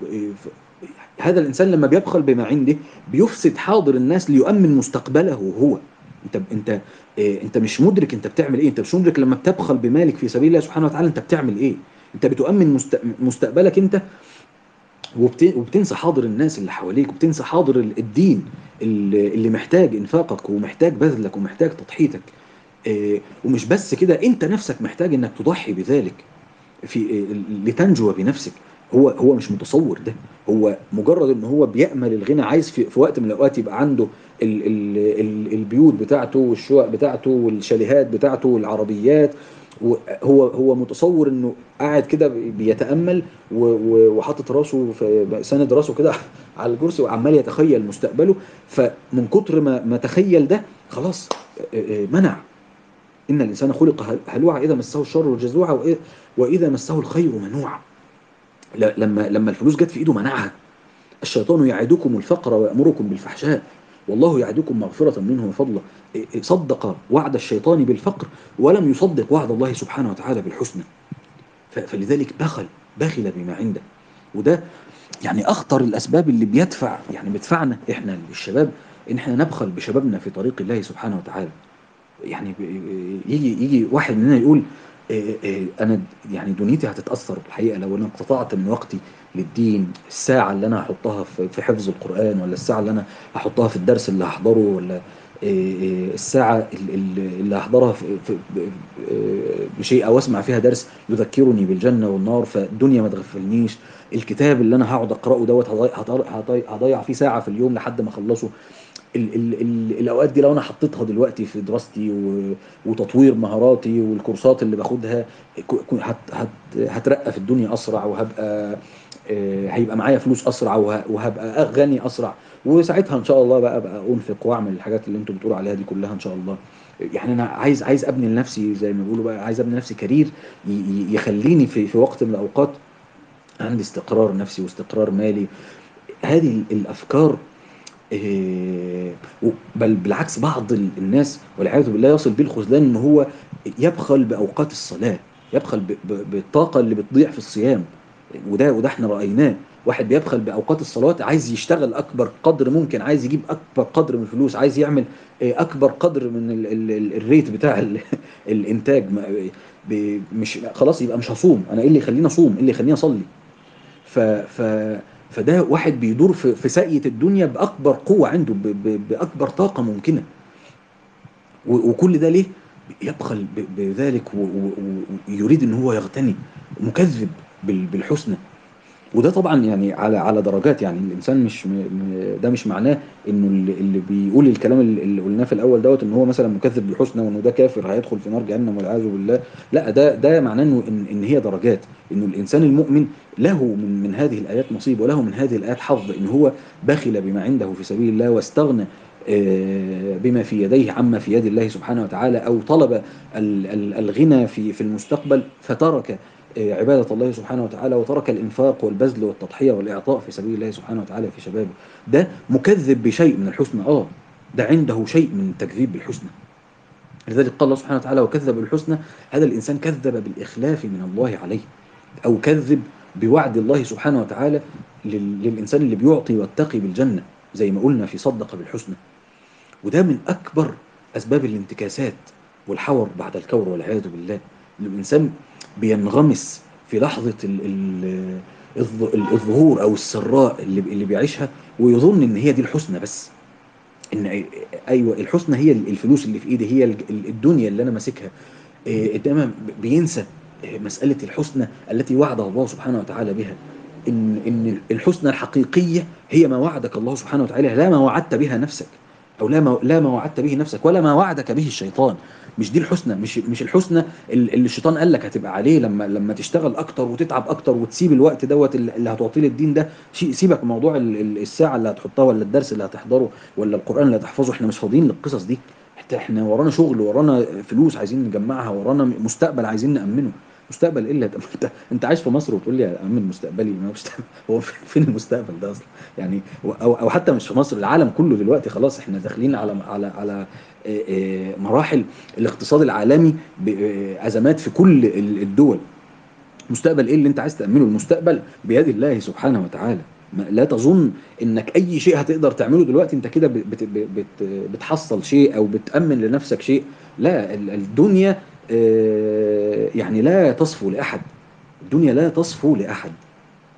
هذا الانسان لما بيبخل بما عنده بيفسد حاضر الناس ليؤمن مستقبله هو. انت انت إيه، انت مش مدرك انت بتعمل ايه، انت مش مدرك لما بتبخل بمالك في سبيل الله سبحانه وتعالى انت بتعمل ايه. انت بتؤمن مست- مستقبلك انت وبت- وبتنسى حاضر الناس اللي حواليك، وبتنسى حاضر ال- الدين اللي اللي محتاج انفاقك ومحتاج بذلك ومحتاج تضحيتك. آه، ومش بس كده، انت نفسك محتاج انك تضحي بذلك في لتنجو بنفسك. هو هو مش متصور ده. هو مجرد ان هو بيأمل الغنى، عايز في, في وقت من الاوقات يبقى عنده ال ال ال البيوت بتاعته والشقق بتاعته والشاليهات بتاعته والعربيات. هو هو متصور انه قاعد كده بيتأمل و- و- وحاطط راسه في ساند راسه كده على الكرسي وعمال يتخيل مستقبله. فمن كتر ما ما تخيل ده خلاص، آه، آه، منع. إن الإنسان خلق هل- هلوعا إذا مسه الشر جزوعا وإ- وإذا مسه الخير منوعا. ل- لما لما الفلوس جت في إيده منعها. الشيطان يعدكم الفقر ويأمركم بالفحشاء والله يعدكم مغفرة منه وفضلا. إيه- إيه، صدق وعد الشيطان بالفقر ولم يصدق وعد الله سبحانه وتعالى بالحسنى. ف- فلذلك بخل بخل بما عنده. وده يعني أخطر الأسباب اللي بيدفع يعني بيدفعنا إحنا الشباب إن إحنا نبخل بشبابنا في طريق الله سبحانه وتعالى. يعني ب- يجي يجي واحد مننا يقول آه، آه، انا يعني دنيتي هتتاثر الحقيقه لو انا اقتطعت من وقتي للدين. الساعه اللي انا هحطها في في حفظ القران، ولا الساعه اللي انا هحطها في الدرس اللي هحضره، ولا آه، آه، الساعه ال- ال- اللي هحضرها في في- آه، بشيء او اسمع فيها درس يذكرني بالجنه والنار، فالدنيا ما تغفلنيش. الكتاب اللي انا هقعد اقراه دوت هضيع هضيع هضيع فيه ساعه في اليوم لحد ما اخلصه. ال ال ال الاوقات دي لو انا حطيتها دلوقتي في دراستي و- وتطوير مهاراتي والكورسات اللي باخدها، كو- كو- هت هت هترقى في الدنيا اسرع، وهبقى آه، هيبقى معايا فلوس اسرع، وه- وهبقى غني اسرع. وساعتها ان شاء الله بقى ابقى انفق واعمل الحاجات اللي انتم بتقولوا عليها دي كلها ان شاء الله. يعني انا عايز عايز ابني لنفسي زي ما بيقولوا بقى، عايز ابني لنفسي كارير ي- ي- يخليني في في وقت من الاوقات عندي استقرار نفسي واستقرار مالي. هذه الافكار إيه، بل بالعكس بعض ال- الناس والعياذ بالله يصل بيه الخذلان ان هو يبخل باوقات الصلاه، يبخل ب- ب- بالطاقه اللي بتضيع في الصيام. وده وده احنا رايناه. واحد بيبخل باوقات الصلاه، عايز يشتغل اكبر قدر ممكن، عايز يجيب اكبر قدر من الفلوس، عايز يعمل إيه، اكبر قدر من ال ال ال الريت بتاع ال الانتاج. ما- ب- مش خلاص يبقى مش هصوم. انا ايه اللي يخليني اصوم؟ ايه اللي يخليني اصلي؟ ف ف فده واحد بيدور في في ساقية الدنيا بأكبر قوة عنده، ب ب بأكبر طاقة ممكنة. و- وكل ده ليه؟ يبخل ب- بذلك و- و- ويريد ان هو يغتني، مكذب بال- بالحسنى. وده طبعا يعني على على درجات. يعني الانسان مش م... م- ده مش معناه انه اللي, اللي بيقول الكلام اللي اللي قلناه في الاول دوت ان هو مثلا مكذب بالحسنى وانه ده كافر هيدخل في نار جهنم والعياذ بالله. لا، ده ده معناه انه ان, إن هي درجات. انه الانسان المؤمن له من من هذه الايات نصيب، وله من هذه الايات حظ، ان هو بخل بما عنده في سبيل الله واستغنى آه، بما في يديه عما في يد الله سبحانه وتعالى، او طلب ال- ال- الغنى في في المستقبل فترك عبادة الله سبحانه وتعالى، وترك الإنفاق والبذل والتضحية والإعطاء في سبيل الله سبحانه وتعالى في شبابه. ده مكذب بشيء من الحسنى. آه ده عنده شيء من التكذيب بالحسنى. لذلك قال الله سبحانه وتعالى وكذب بالحسنى. هذا الإنسان كذب بالإخلاف من الله عليه، أو كذب بوعد الله سبحانه وتعالى لل- للإنسان اللي بيعطي ويتقي بالجنة، زي ما قلنا في صدق بالحسنى. وده من أكبر أسباب الانتكاسات والحور بعد الكور والعياذ بالله. إن الإنسان بينغمس في لحظة ال- ال- الظ- الظهور أو السراء اللي اللي بيعيشها، ويظن إن هي دي الحسنى بس. إن أيوه الحسنى هي الفلوس اللي في إيدي، هي ال- الدنيا اللي أنا ماسكها. إيه، انما بينسى إيه، مسألة الحسنى التي وعد الله سبحانه وتعالى بها. إن إن الحسنى الحقيقية هي ما وعدك الله سبحانه وتعالى، لا ما وعدت بها نفسك، أو لا ما لا ما وعدت به نفسك، ولا ما وعدك به الشيطان. مش دي الحسنى. مش مش الحسنى اللي اللي الشيطان قال لك هتبقى عليه لما لما تشتغل أكتر وتتعب أكتر وتسيب الوقت دوت اللي اللي هتعطيه للدين ده. شيء سيبك من موضوع ال- ال- الساعة اللي هتحطها، ولا الدرس اللي هتحضره، ولا القرآن اللي هتحفظه. احنا مش فاضيين للقصص دي. حتى احنا ورانا شغل، ورانا فلوس عايزين نجمعها، ورانا مستقبل عايزين نأمنه. مستقبل ايه اللي هت- انت انت عايش في مصر وتقول لي امن مستقبلي؟ ما هو مستقبل. هو فين المستقبل ده اصلا؟ يعني او او حتى مش في مصر، العالم كله دلوقتي خلاص احنا داخلين على على على آه، آه، مراحل الاقتصاد العالمي بأزمات في كل ال- الدول. مستقبل ايه اللي انت عايز تأمنه؟ المستقبل بيد الله سبحانه وتعالى. ما- لا تظن انك اي شيء هتقدر تعمله دلوقتي انت كده بت بت بت بتحصل شيء او بتأمن لنفسك شيء. لا، ال- الدنيا آه، يعني لا تصفو لأحد. الدنيا لا تصفو لأحد.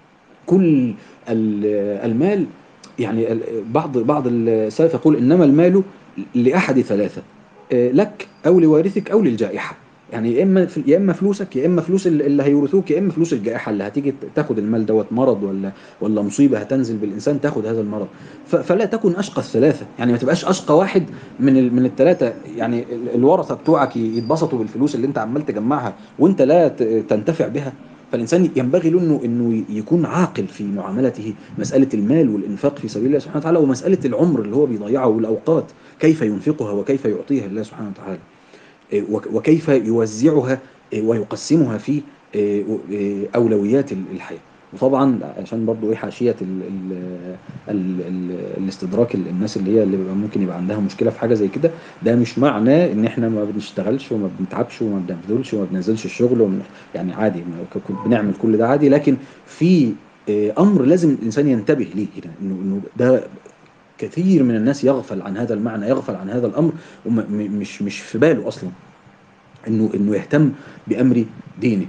كل المال، يعني بعض بعض السلف يقول إنما المال لأحد ثلاثة، لك أو لوارثك أو للجائحة. يعني يا إما يا إما فلوسك، يا إما فلوس اللي هيورثوك، يا إما فلوس الجائحة اللي هتيجي تاخد المال دوت، مرض ولا ولا مصيبة هتنزل بالإنسان تاخد هذا المرض. فلا تكن أشقى الثلاثة، يعني ما تبقاش أشقى واحد من من الثلاثة. يعني الورثة بتوعك يتبسطوا بالفلوس اللي أنت عمال تجمعها وأنت لا تنتفع بها. فالإنسان ينبغي له إنه إنه يكون عاقل في معاملته، مسألة المال والإنفاق في سبيل الله سبحانه وتعالى، ومسألة العمر اللي هو بيضيعه والأوقات، كيف ينفقها وكيف يعطيها الله سبحانه وتعالى، وكيف يوزعها ويقسمها في أولويات الحياة. وطبعا عشان برضو ايه حاشيه ال ال ال ال الاستدراك، الناس اللي هي اللي بيبقى ممكن يبقى عندها مشكله في حاجه زي كده، ده مش معناه ان احنا ما بنشتغلش وما بنتعبش وما بنبذلش وما بننزلش الشغل ومن يعني عادي بنعمل كل ده عادي، لكن في امر لازم الانسان ينتبه ليه هنا، انه انه ده كثير من الناس يغفل عن هذا المعنى، يغفل عن هذا الامر، ومش مش في باله اصلا انه انه يهتم بامر دينه.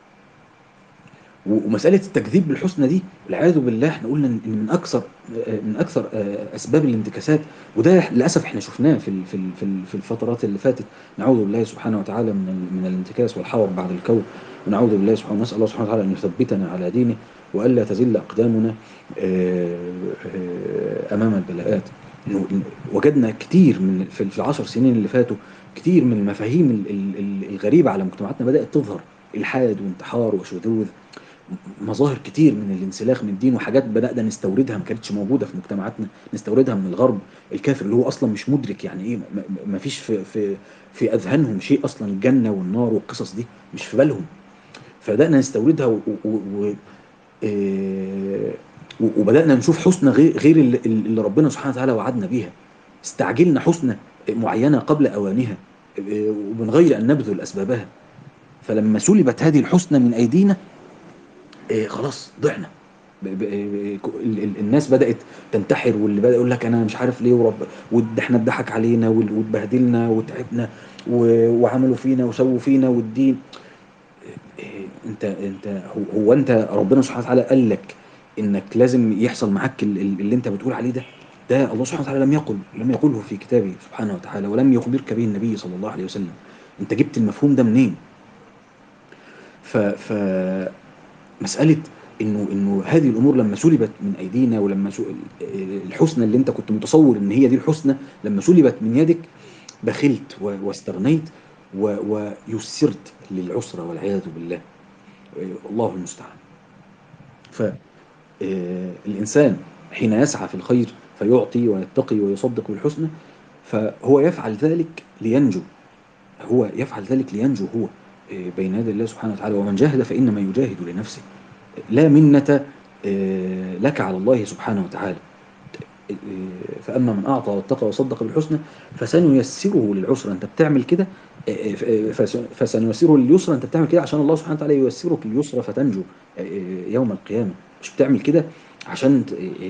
ومساله التكذيب بالحسنى دي والعياذ بالله، احنا قلنا ان من اكثر من اكثر اسباب الانتكاسات، وده للاسف احنا شفناه في في في الفترات اللي فاتت. نعوذ بالله سبحانه وتعالى من من الانتكاس والحور بعد الكون، ونعوذ بالله سبحانه، نسال الله سبحانه وتعالى ان يثبتنا على دينه والا تزل اقدامنا امام البلاءات. وجدنا كتير من في العشر سنين اللي فاتوا كتير من المفاهيم الغريبه على مجتمعاتنا بدات تظهر، الحاد وانتحار وشذوذ، مظاهر كتير من الانسلاخ من الدين، وحاجات بدأنا نستوردها ما كانتش موجودة في مجتمعاتنا، نستوردها من الغرب الكافر اللي هو أصلا مش مدرك يعني إيه، ما فيش في في في أذهانهم شيء أصلا، الجنة والنار والقصص دي مش في بالهم. فبدأنا نستوردها و و و إيه وبدأنا نشوف حسنى غير غير اللي, اللي ربنا سبحانه وتعالى وعدنا بيها. استعجلنا حسنى معينة قبل أوانها، ومن غير أن نبذل أسبابها. فلما سلبت هذه الحسنى من أيدينا، إيه خلاص ضعنا. ب ب ب الناس بدأت تنتحر، واللي بدأ يقول لك انا مش عارف ليه، ورب وده احنا اتضحك علينا واتبهدلنا وتعبنا وعملوا فينا وسووا فينا والدين. إيه انت انت هو, هو انت ربنا سبحانه وتعالى قال لك انك لازم يحصل معاك اللي انت بتقول عليه ده؟ ده الله سبحانه وتعالى لم يقل لم يقله في كتابه سبحانه وتعالى، ولم يخبرك به النبي صلى الله عليه وسلم. انت جبت المفهوم ده منين؟ ف, ف مسألة انه انه هذه الامور لما سلبت من ايدينا، ولما الحسنى اللي انت كنت متصور ان هي دي الحسنى لما سلبت من يدك، بخلت واستغنيت ويسرت للعسرة والعياذ بالله. الله المستعان. فالإنسان حين يسعى في الخير فيعطي ويتقي ويصدق بالحسنى، فهو يفعل ذلك لينجو، هو يفعل ذلك لينجو هو بين يدي الله سبحانه وتعالى. ومن جاهد فإنما يجاهد لنفسه، لا منة لك على الله سبحانه وتعالى. فأما من أعطى واتقى وصدق بالحسنى فسنيسره للعسرى. أنت بتعمل كده، فسنيسره لليسرى، أنت بتعمل كده عشان الله سبحانه وتعالى ييسرك لليسرى فتنجو يوم القيامة. مش بتعمل كده عشان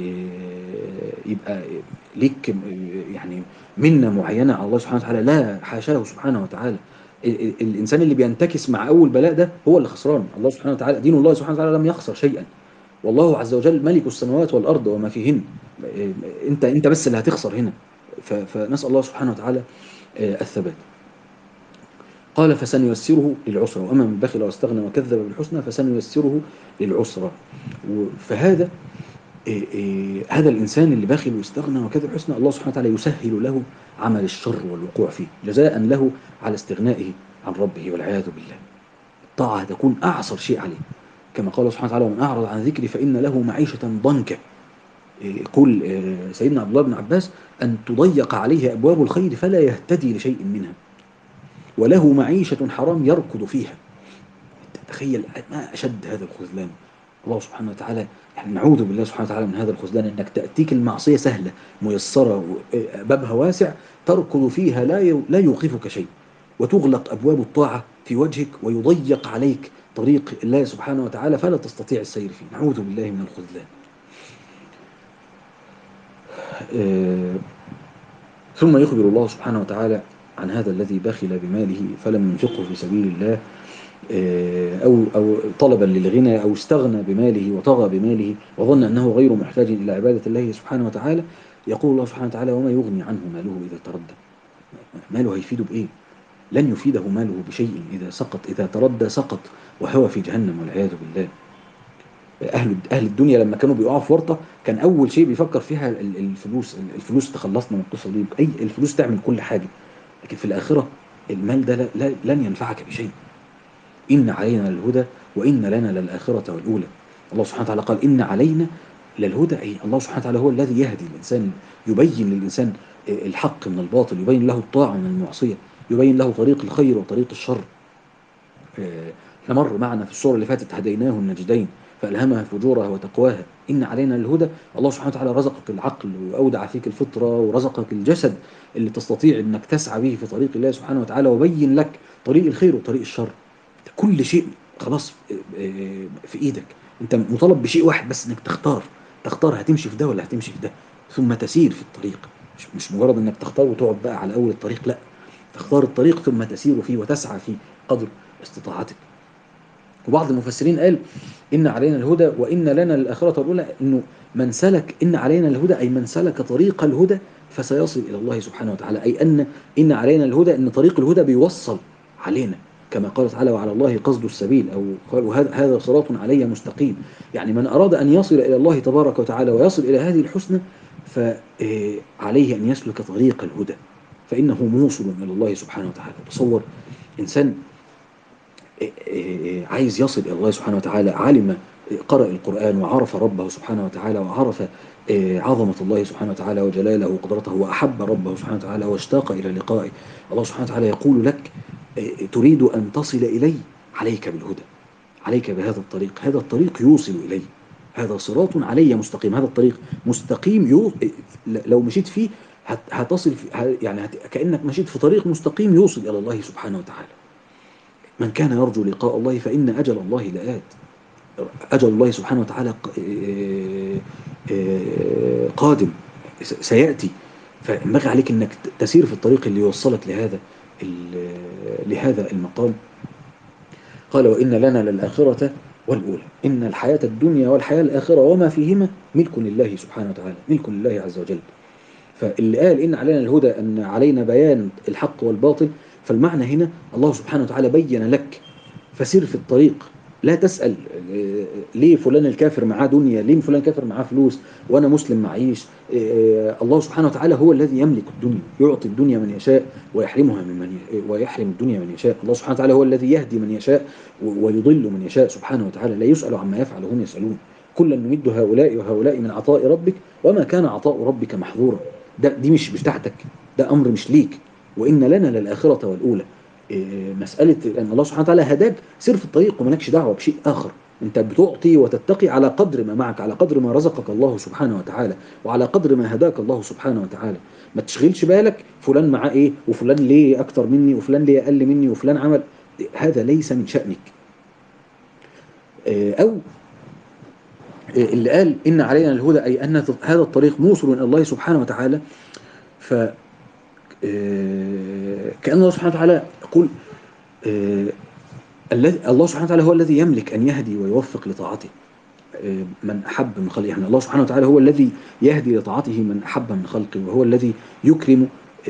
يبقى ليك يعني منة معينة على الله سبحانه وتعالى، لا حاشاه سبحانه وتعالى. الإنسان اللي بينتكس مع أول بلاء ده هو اللي خسران. الله سبحانه وتعالى، دين الله سبحانه وتعالى لم يخسر شيئا، والله عز وجل ملك السماوات والأرض وما فيهن. انت انت بس اللي هتخسر هنا. فنسأل الله سبحانه وتعالى الثبات. قال فسنيسره للعسرى، وأما من بخل واستغنى وكذب بالحسنى فسنيسره للعسرى. فهذا هذا الإنسان اللي بخل واستغنى وكذب بالحسنى، الله سبحانه وتعالى يسهل له عمل الشر والوقوع فيه جزاء له على استغنائه عن ربه والعياذ بالله. الطاعة تكون أعصر شيء عليه، كما قال سبحانه وتعالى: ومن أعرض عن ذكري فإن له معيشة ضنكا. يقول سيدنا عبد الله بن عباس: أن تضيق عليه أبواب الخير فلا يهتدي لشيء منها، وله معيشة حرام يركض فيها. تخيل ما أشد هذا الخذلان. الله سبحانه وتعالى يعني نعوذ بالله سبحانه وتعالى من هذا الخذلان، أنك تأتيك المعصية سهلة ميسرة بابها واسع تركض فيها لا لا يوقفك شيء، وتغلق أبواب الطاعة في وجهك ويضيق عليك طريق الله سبحانه وتعالى فلا تستطيع السير فيه. نعوذ بالله من الخذلان. ثم يخبر الله سبحانه وتعالى عن هذا الذي بخل بماله فلم ينفقه في سبيل الله أو أو طلبا للغنى، أو استغنى بماله وطغى بماله وظن أنه غير محتاج إلى عبادة الله سبحانه وتعالى، يقول الله سبحانه وتعالى: وما يغني عنه ماله إذا تردى. ماله هيفيده بإيه؟ لن يفيده ماله بشيء إذا سقط، إذا تردى سقط وهوى في جهنم والعياذ بالله. أهل أهل الدنيا لما كانوا بيقعوا في ورطة، كان أول شيء بيفكر فيها ال- الفلوس. الفلوس تخلصنا من القصة دي، أي الفلوس تعمل كل حاجة. لكن في الآخرة المال ده لا لا لن ينفعك بشيء. إن علينا للهدى وإن لنا للآخرة والأولى. الله سبحانه وتعالى قال: إن علينا للهدى، أي الله سبحانه وتعالى هو الذي يهدي الإنسان، يبين للإنسان الحق من الباطل، يبين له الطاعة من المعصية، يبين له طريق الخير وطريق الشر. آه، احنا مر معنا في الصورة اللي فاتت: هديناه النجدين فألهمها فجورها وتقواها. إن علينا الهدى، الله سبحانه وتعالى رزقك العقل وأودع فيك الفطرة ورزقك الجسد اللي تستطيع أنك تسعى به في طريق الله سبحانه وتعالى، وبين لك طريق الخير وطريق الشر. كل شيء خلاص آه، في إيدك. أنت مطالب بشيء واحد بس: أنك تختار. تختار هتمشي في ده ولا هتمشي في ده، ثم تسير في الطريق. مش مش مجرد أنك تختار وتقعد بقى على أول الطريق، لا، تختار الطريق ثم تسير فيه وتسعى فيه قدر استطاعتك. وبعض المفسرين قال: إن علينا الهدى وإن لنا الآخرة الأولى، إنه من سلك إن علينا الهدى أي من سلك طريق الهدى فسيصل إلى الله سبحانه وتعالى. أي أن إن علينا الهدى، إن طريق الهدى بيوصل علينا، كما قال تعالى: وعلى الله قصد السبيل، أو قال: وهذا هذا صراط علي مستقيم. يعني من أراد أن يصل إلى الله تبارك وتعالى ويصل إلى هذه الحسنى، فعليه أن يسلك طريق الهدى، فإنه موصل إلى الله سبحانه وتعالى. تصور إنسان عايز يصل إلى الله سبحانه وتعالى، علم، قرأ القرآن وعرف ربه سبحانه وتعالى، وعرف عظمة الله سبحانه وتعالى وجلاله وقدرته، وأحب ربه سبحانه وتعالى واشتاق إلى لقائه. الله سبحانه وتعالى يقول لك: تريد أن تصل إلي، عليك بالهدى، عليك بهذا الطريق. هذا الطريق يوصل إلي، هذا صراط علي مستقيم. هذا الطريق مستقيم، يو... لو مشيت فيه هتصل في... يعني هت... كأنك مشيت في طريق مستقيم يوصل إلى الله سبحانه وتعالى. من كان يرجو لقاء الله فإن أجل الله لآت. أجل الله سبحانه وتعالى قادم، سيأتي. فينبغي عليك أنك تسير في الطريق اللي يوصلك لهذا لهذا المقام. قال: وإن لنا للآخرة والأولى. إن الحياة الدنيا والحياة الآخرة وما فيهما ملك لله سبحانه وتعالى، ملك لله عز وجل. فاللي قال إن علينا الهدى أن علينا بيان الحق والباطل، فالمعنى هنا الله سبحانه وتعالى بين لك، فسير في الطريق. لا تسأل ليه فلان الكافر معاه دنيا، ليه فلان الكافر معاه فلوس وأنا مسلم معيش. الله سبحانه وتعالى هو الذي يملك الدنيا، يعطي الدنيا من يشاء ويحرمها من من ويحرم الدنيا من يشاء. الله سبحانه وتعالى هو الذي يهدي من يشاء ويضل من يشاء سبحانه وتعالى، لا يسأل عما يفعل وهم يسألون. كلا نمد هؤلاء وهؤلاء من عطاء ربك وما كان عطاء ربك محظورا. ده دي مش بتاعتك، ده أمر مش ليك. وإن لنا للآخرة والأولى. مسألة أن الله سبحانه وتعالى هداك، سير في الطريق ومالكش دعوة بشيء آخر. أنت بتعطي وتتقي على قدر ما معك، على قدر ما رزقك الله سبحانه وتعالى، وعلى قدر ما هداك الله سبحانه وتعالى. ما تشغلش بالك فلان معاه إيه، وفلان ليه أكتر مني، وفلان ليه أقل مني، وفلان عمل. هذا ليس من شأنك. أو اللي قال إن علينا الهدى أي أن هذا الطريق موصل إلى الله سبحانه وتعالى. ف كأن الله سبحانه وتعالى يقول: الذي الله سبحانه وتعالى هو الذي يملك أن يهدي ويوفق لطاعته من أحب من خلقه. يعني الله سبحانه وتعالى هو الذي يهدي لطاعته من أحب من خلقه، وهو الذي يكرم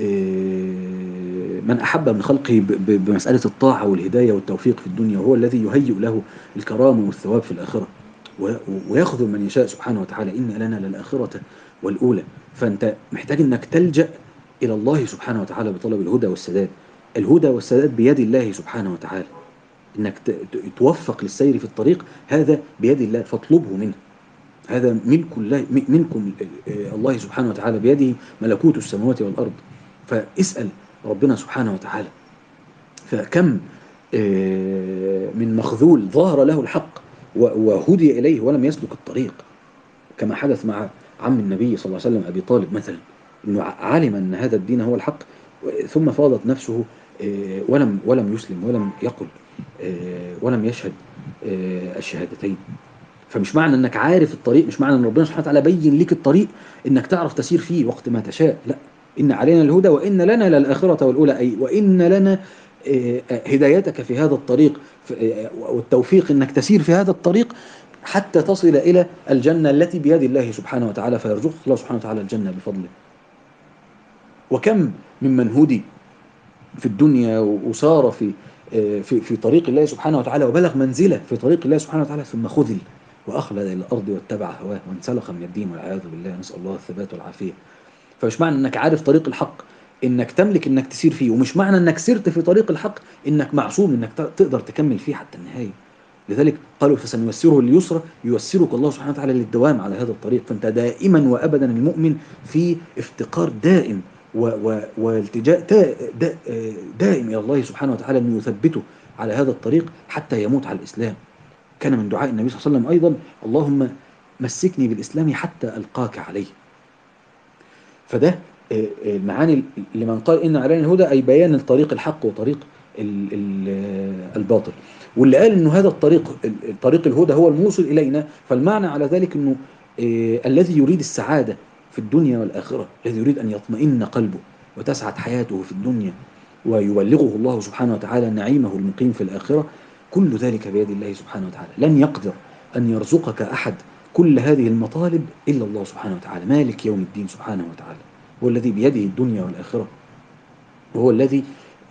من أحب من خلقه بمسألة الطاعة والهداية والتوفيق في الدنيا، وهو الذي يهيئ له الكرامة والثواب في الآخرة، ويأخذ من يشاء سبحانه وتعالى. إن لنا للآخرة والأولى. فأنت محتاج أنك تلجأ إلى الله سبحانه وتعالى بطلب الهدى والسداد. الهدى والسداد بيد الله سبحانه وتعالى، انك توفق للسير في الطريق، هذا بيد الله فاطلبه منه. هذا ملك الله، منكم الله سبحانه وتعالى، بيده ملكوت السماوات والأرض. فاسأل ربنا سبحانه وتعالى. فكم من مخذول ظهر له الحق وهدي إليه ولم يسلك الطريق، كما حدث مع عم النبي صلى الله عليه وسلم أبي طالب مثلا، أنه علم أن هذا الدين هو الحق ثم فاضت نفسه ولم ولم يسلم ولم يقل ولم يشهد الشهادتين. فمش معنى انك عارف الطريق، مش معنى ان ربنا سبحانه وتعالى بين لك الطريق انك تعرف تسير فيه وقت ما تشاء، لا. ان علينا الهدى وان لنا للآخرة والأولى، اي وان لنا هدايتك في هذا الطريق والتوفيق انك تسير في هذا الطريق حتى تصل الى الجنه التي بيد الله سبحانه وتعالى، فيرزقك الله سبحانه وتعالى الجنه بفضله. وكم ممن هدي في الدنيا وسار في في في طريق الله سبحانه وتعالى وبلغ منزله في طريق الله سبحانه وتعالى ثم خذل واخلد الى الارض واتبع هواه وانسلخ من الدين والعياذ بالله، نسال الله الثبات والعافيه. فمش معنى انك عارف طريق الحق انك تملك انك تسير فيه، ومش معنى انك سرت في طريق الحق انك معصوم انك تقدر تكمل فيه حتى النهايه. لذلك قالوا فسنيسره لليسرى، ييسرك الله سبحانه وتعالى للدوام على هذا الطريق. فانت دائما وابدا المؤمن في افتقار دائم والتجاء دائم الى الله سبحانه وتعالى انه يثبته على هذا الطريق حتى يموت على الاسلام. كان من دعاء النبي صلى الله عليه وسلم ايضا اللهم مسكني بالاسلام حتى القاك عليه. فده المعاني لمن قال ان علينا الهدى اي بيان الطريق الحق وطريق الباطل. واللي قال انه هذا الطريق طريق الهدى هو الموصل الينا، فالمعنى على ذلك انه الذي يريد السعاده في الدنيا والاخره، الذي يريد ان يطمئن قلبه وتسعد حياته في الدنيا ويبلغه الله سبحانه وتعالى نعيمه المقيم في الاخره، كل ذلك بيد الله سبحانه وتعالى. لن يقدر ان يرزقك احد كل هذه المطالب الا الله سبحانه وتعالى، مالك يوم الدين سبحانه وتعالى، هو الذي بيده الدنيا والآخرة، وهو الذي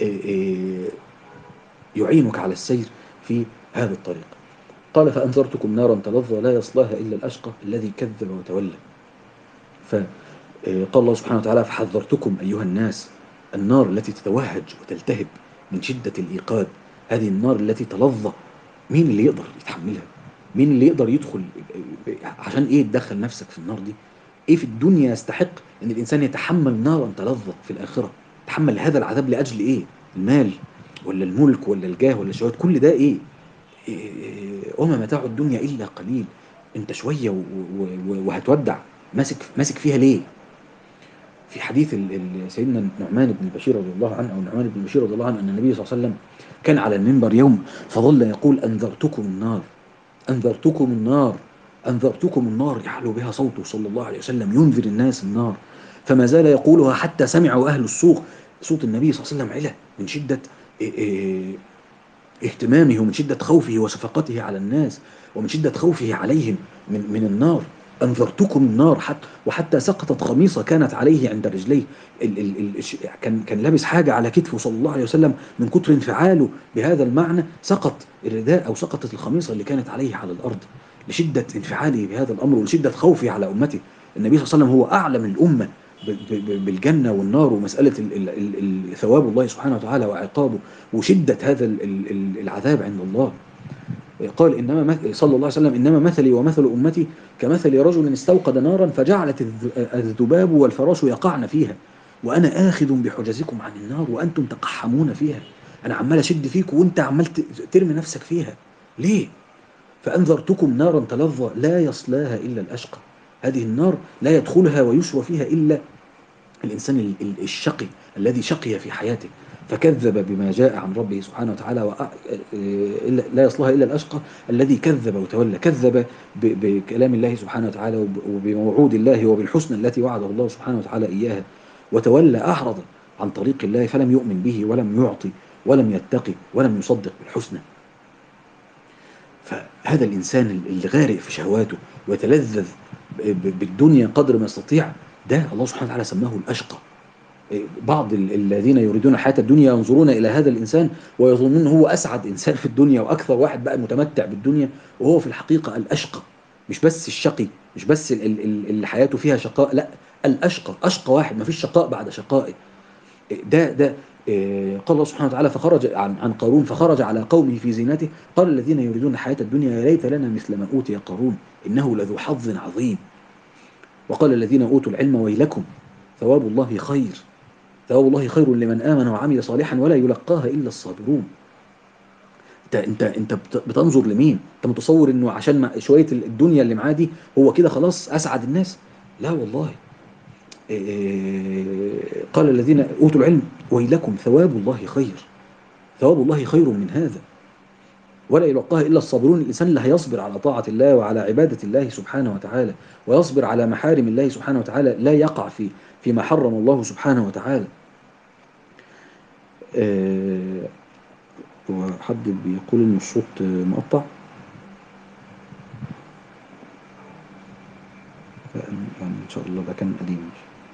يعينك على السير في هذا الطريق. قال فأنذرتكم نارا تلظى لا يصلاها إلا الأشقى الذي كذب وتولى. فقال الله سبحانه وتعالى فحذرتكم أيها الناس النار التي تتوهج وتلتهب من شدة الإيقاد، هذه النار التي تلظى، مين اللي يقدر يتحملها؟ مين اللي يقدر يدخل؟ عشان إيه تدخل نفسك في النار دي؟ ايه في الدنيا يستحق ان الانسان يتحمل نارا تلظى في الاخره؟ يتحمل هذا العذاب لاجل ايه؟ المال ولا الملك ولا الجاه ولا الشهوات؟ كل ده ايه؟ وما متاع الدنيا الا قليل. انت شويه وهتودع، ماسك ماسك فيها ليه؟ في حديث سيدنا النعمان بن بشير رضي الله عنه او النعمان بن بشير رضي الله عنه ان النبي صلى الله عليه وسلم كان على المنبر يوم فظل يقول انذرتكم النار انذرتكم النار أنذرتكم النار، يحلو بها صوته صلى الله عليه وسلم ينذر الناس النار، فما زال يقولها حتى سمعوا أهل السوق. صوت النبي صلى الله عليه وسلم علا من شدة اهتمامه ومن شدة خوفه وشفقته على الناس ومن شدة خوفه عليهم من, من النار. أنذرتكم النار حتى وحتى سقطت خميصة كانت عليه عند رجليه، ال ال ال كان كان لابس حاجة على كتفه صلى الله عليه وسلم، من كتر انفعاله بهذا المعنى سقط الرداء أو سقطت الخميصة اللي كانت عليه على الأرض لشدة انفعاله بهذا الأمر ولشدة خوفه على أمته. النبي صلى الله عليه وسلم هو أعلم الأمة بالجنة والنار ومسألة ثواب الله سبحانه وتعالى وعقابه وشدة هذا العذاب عند الله. قال إنما صلى الله عليه وسلم إنما مثلي ومثل أمتي كمثل رجل استوقد نارا فجعلت الذباب والفراش يقعن فيها وأنا آخذ بحجزكم عن النار وأنتم تقحمون فيها. أنا عمال أشد فيك وأنت عمال ترمي نفسك فيها ليه؟ فأنذرتكم نارا تلظى لا يصلاها إلا الأشقى. هذه النار لا يدخلها ويشرى فيها إلا الإنسان الشقي الذي شقي في حياته فكذب بما جاء عن ربه سبحانه وتعالى و... لا يصلها إلا الأشقى الذي كذب وتولى. كذب بكلام الله سبحانه وتعالى وبموعود الله وبالحسنى التي وعده الله سبحانه وتعالى إياها، وتولى أعرض عن طريق الله فلم يؤمن به ولم يعطي ولم يتقي ولم يصدق بالحسنى. فهذا الإنسان اللي غارق في شهواته ويتلذذ بالدنيا قدر ما يستطيع، ده الله سبحانه وتعالى سماه الأشقى. بعض الذين يريدون الحياة الدنيا ينظرون إلى هذا الإنسان ويظنون هو أسعد إنسان في الدنيا وأكثر واحد بقى متمتع بالدنيا، وهو في الحقيقة الأشقى. مش بس الشقي، مش بس اللي حياته فيها شقاء، لا، الأشقى، أشقى واحد، ما فيش شقاء بعد شقائه. ده ده قال الله سبحانه وتعالى فخرج عن عن قارون فخرج على قومه في زينته قال الذين يريدون الحياة الدنيا يا ليت لنا مثل ما أوتي قارون إنه لذو حظ عظيم. وقال الذين أوتوا العلم ويلكم ثواب الله خير ثواب الله خير لمن آمن وعمل صالحا ولا يلقاها إلا الصابرون. انت انت انت بتنظر لمين؟ انت متصور انه عشان شويه الدنيا اللي معاه دي هو كده خلاص اسعد الناس؟ لا والله. قال الذين اوتوا العلم ويلكم ثواب الله خير ثواب الله خير من هذا ولا يلقاها الا الصابرون. الانسان اللي هيصبر على طاعه الله وعلى عباده الله سبحانه وتعالى ويصبر على محارم الله سبحانه وتعالى لا يقع في فيما حرم الله سبحانه وتعالى. هو حد بيقول إن الصوت مقطع، يعني إن شاء الله ده كان قديم.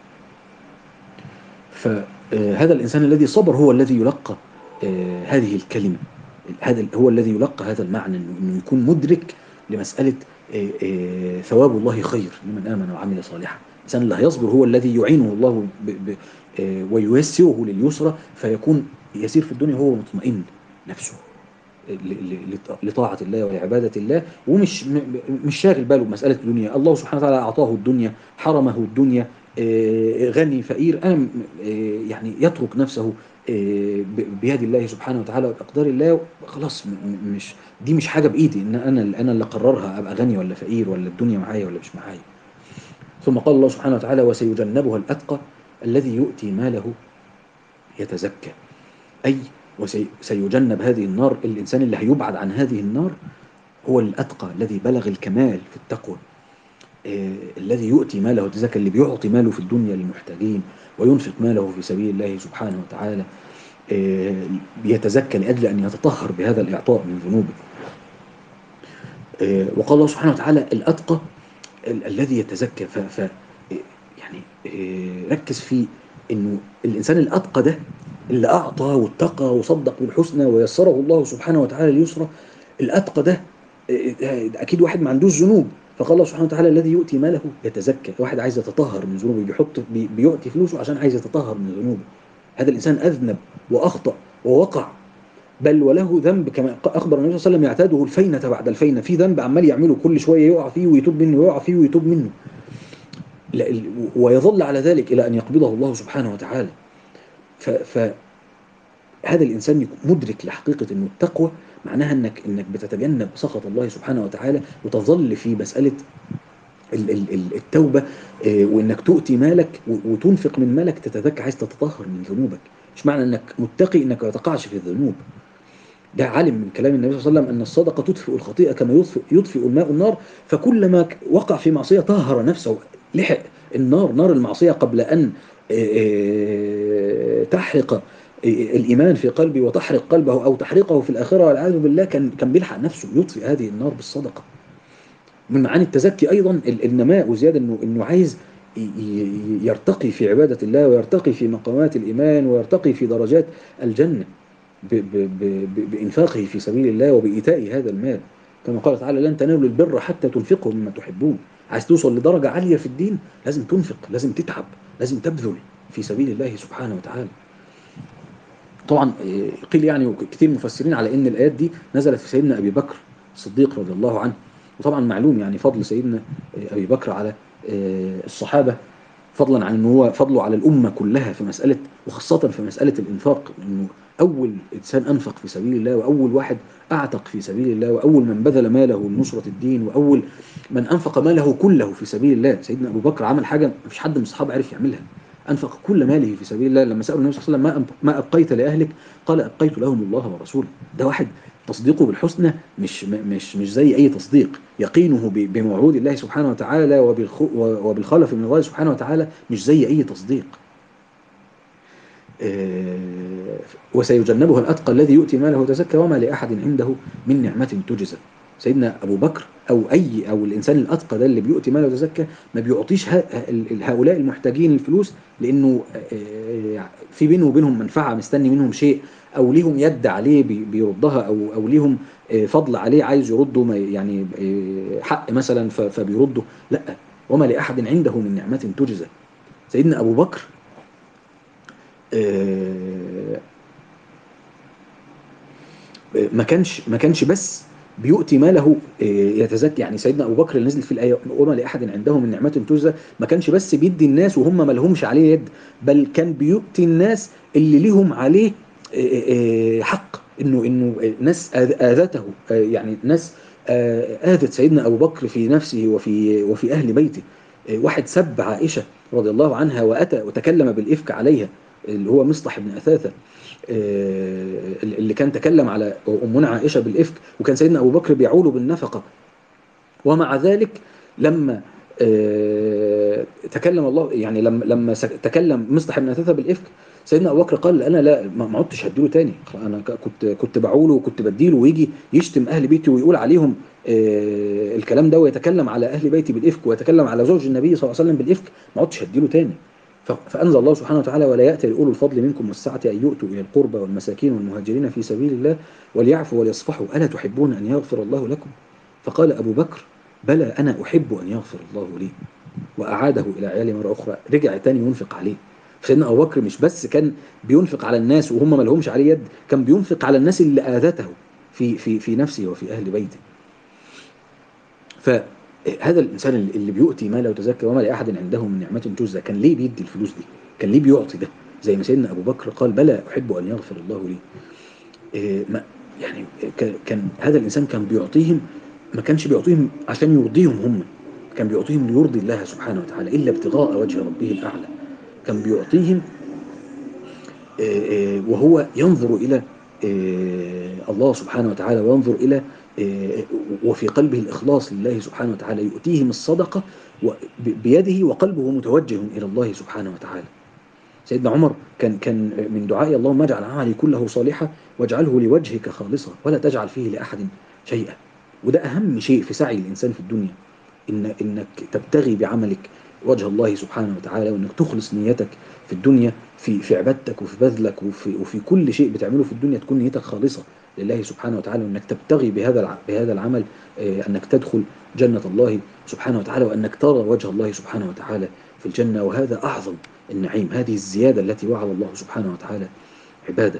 فهذا الإنسان الذي صبر هو الذي يلقى آه، هذه الكلمة، هذا هو الذي يلقى هذا المعنى، إنه إنه يكون مدرك لمسألة آه، آه، ثواب الله خير لمن آمن وعمل صالحا. الإنسان اللي هيصبر هو الذي يعينه الله ب ب آه، وييسره لليسرى، فيكون يسير في الدنيا هو مطمئن نفسه ل- ل- لطاعة الله ولعبادة الله، ومش م- مش شاغل باله بمسألة الدنيا. الله سبحانه وتعالى أعطاه الدنيا، حرمه الدنيا، آه، غني فقير، أنا م- آه، يعني يترك نفسه آه، ب- بيد الله سبحانه وتعالى وبأقدار الله. خلاص م- م- مش دي مش حاجة بإيدي إن أنا أنا اللي أقررها أبقى غني ولا فقير، ولا الدنيا معايا ولا مش معايا. ثم قال الله سبحانه وتعالى: وسيجنبها الأتقى الذي يؤتي ماله يتزكى. أي وسيجنب هذه النار، الإنسان اللي هيبعد عن هذه النار هو الأتقى الذي بلغ الكمال في التقوى، آه، الذي يؤتي ماله يتزكى، اللي بيعطي ماله في الدنيا للمحتاجين وينفق ماله في سبيل الله سبحانه وتعالى، آه، يتزكى لأجل أن يتطهر بهذا الإعطاء من ذنوبه. آه، وقال الله سبحانه وتعالى: الأتقى ال- الذي يتزكى. ف, ف يعني آه، ركز في انه الانسان الاتقى ده اللي اعطى واتقى وصدق بالحسنى ويسره الله سبحانه وتعالى اليسرى، الاتقى ده آه، آه، اكيد واحد ما عندوش ذنوب. فقال الله سبحانه وتعالى: الذي يؤتي ماله يتزكى. واحد عايز يتطهر من ذنوبه، بيحط بي- بيؤتي فلوسه عشان عايز يتطهر من ذنوبه. هذا الانسان اذنب واخطا ووقع، بل وله ذنب كما اخبر النبي صلى الله عليه وسلم: يعتاده الفينة بعد الفينة، في ذنب عمال يعمله كل شويه يقع فيه ويتوب منه، ويقع فيه ويتوب منه، لا- ويظل على ذلك إلى أن يقبضه الله سبحانه وتعالى. ف- فهذا الإنسان يكون مدرك لحقيقة أنه التقوى معناها أنك أنك بتتجنب سخط الله سبحانه وتعالى، وتظل في مسألة ال- ال- ال- التوبة، آه، وأنك تؤتي مالك و- وتنفق من مالك، تتذكر عايز تتطهر من ذنوبك. مش معنى أنك متقي أنك ما تقعش في الذنوب. ده عالم من كلام النبي صلى الله عليه وسلم أن الصدقة تطفئ الخطيئة كما يطفئ, يطفئ الماء النار. فكلما ك- وقع في معصية طهر نفسه، لحق النار، نار المعصية، قبل أن آه، آه، تحرق آه، الإيمان في قلبه وتحرق قلبه أو تحرقه في الآخرة والعياذ بالله، كان كان بيلحق نفسه يطفئ هذه النار بالصدقة. من معاني التزكي أيضا ال- النماء وزيادة، إنه إنه عايز ي- ي- يرتقي في عبادة الله، ويرتقي في مقامات الإيمان، ويرتقي في درجات الجنة ب- ب- ب- ب- بإنفاقه في سبيل الله وبإيتاء هذا المال. كما قال تعالى: لن تنالوا البر حتى تنفقوا مما تحبون. عايز توصل لدرجة عالية في الدين، لازم تنفق، لازم تتعب، لازم تبذل في سبيل الله سبحانه وتعالى. طبعا آه، قيل يعني كثير مفسرين على ان الايات دي نزلت في سيدنا ابي بكر الصديق رضي الله عنه. وطبعا معلوم يعني فضل سيدنا آه، ابي بكر على آه، الصحابه، فضلا عن انه هو فضله على الامه كلها في مساله، وخاصه في مساله الانفاق، انه اول انسان انفق في سبيل الله، واول واحد اعتق في سبيل الله، واول من بذل ماله لنصره الدين، واول من انفق ماله كله في سبيل الله. سيدنا ابو بكر عمل حاجه ما فيش حد من الصحابه عرف يعملها، أنفق كل ماله في سبيل الله. لما سألوا النبي صلى الله عليه وسلم: ما ما أبقيت لأهلك؟ قال: أبقيت لهم الله ورسوله. ده واحد تصديقه بالحسنى مش مش مش زي أي تصديق، يقينه ب- بموعود الله سبحانه وتعالى وبالخ- وبالخلف من الله سبحانه وتعالى مش زي أي تصديق. آه، وسيجنبها الأتقى الذي يؤتي ماله يتزكى وما لأحد عنده من نعمة تجزى. سيدنا أبو بكر أو أي أو الإنسان الأتقى ده اللي بيؤتي ماله يتزكى ما بيعطيش ه- ال- هؤلاء المحتاجين الفلوس لأنه آه، في بينه وبينهم منفعة، مستني منهم شيء، أو ليهم يد عليه بي- بيردها، أو أو ليهم آه، فضل عليه عايز يرده، ما- يعني آه، حق مثلا ف- فبيرده. لا، وما لأحد عنده من نعمة تجزى. سيدنا أبو بكر آه، ما كانش ما كانش بس بيؤتي ماله آه، يتزكى. يعني سيدنا ابو بكر اللي نزل في الايه: وما لاحد عنده من نعمه تجزى، ما كانش بس بيدي الناس وهم ما لهمش عليه يد، بل كان بيؤتي الناس اللي ليهم عليه آه، آه، حق، انه انه ناس آذ- اذته، آه، يعني ناس آه، اذت سيدنا ابو بكر في نفسه وفي وفي اهل بيته. آه، واحد سب عائشه رضي الله عنها واتى وتكلم بالافك عليها، اللي هو مصطح بن اثاثه، آه، اللي كان تكلم على أمنا عائشة بالإفك، وكان سيدنا أبو بكر بيعول بالنفقة. ومع ذلك لما آه، تكلم الله، يعني لما لما سك- تكلم مصطح بن أثاثة بالإفك، سيدنا ابو بكر قال انا لا ما ما عدتش هديله تاني، انا ك- كنت كنت بعوله وكنت بديله ويجي يشتم اهل بيتي ويقول عليهم آه، الكلام ده، ويتكلم على اهل بيتي بالافك، ويتكلم على زوج النبي صلى الله عليه وسلم بالافك، ما عدتش هديله تاني. ف- فانزل الله سبحانه وتعالى: ولا ياتي لاولو الفضل منكم والسعه ان يؤتوا الى القربى والمساكين والمهاجرين في سبيل الله وليعفوا وليصفحوا الا تحبون ان يغفر الله لكم؟ فقال ابو بكر: بلى انا احب ان يغفر الله لي. واعاده الى عياله مره اخرى، رجع تاني ينفق عليه. سيدنا ابو بكر مش بس كان بينفق على الناس وهم ما لهمش عليه يد، كان بينفق على الناس اللي اذته في في في نفسه وفي اهل بيته. فهذا الانسان اللي اللي بيؤتي ما لا يتزكى وما لاحد عنده من نعمه تجزى، كان ليه بيدي الفلوس دي؟ كان ليه بيعطي ده؟ زي ما سيدنا ابو بكر قال: بلى احب ان يغفر الله لي. إيه ما يعني ك- كان هذا الانسان كان بيعطيهم، ما كانش بيعطيهم عشان يرضيهم هم، كان بيعطيهم ليرضي الله سبحانه وتعالى، الا ابتغاء وجه ربه الاعلى. كان بيعطيهم آه، آه، وهو ينظر إلى آه، الله سبحانه وتعالى، وينظر إلى آه، وفي قلبه الإخلاص لله سبحانه وتعالى، يؤتيهم الصدقة و- ب- بيده وقلبه متوجه إلى الله سبحانه وتعالى. سيدنا عمر كان كان من دعائي: اللهم اجعل عملي كله صالحا واجعله لوجهك خالصا ولا تجعل فيه لأحد شيئا. وده أهم شيء في سعي الإنسان في الدنيا، إن إنك تبتغي بعملك وجه الله سبحانه وتعالى، وإنك تخلص نيتك في الدنيا، في في عبادتك وفي بذلك وفي وفي كل شيء بتعمله في الدنيا، تكون نيتك خالصة لله سبحانه وتعالى، وإنك تبتغي بهذا الع- بهذا العمل آه، أنك تدخل جنة الله سبحانه وتعالى، وأنك ترى وجه الله سبحانه وتعالى في الجنة. وهذا أعظم النعيم، هذه الزيادة التي وعد الله سبحانه وتعالى عباده.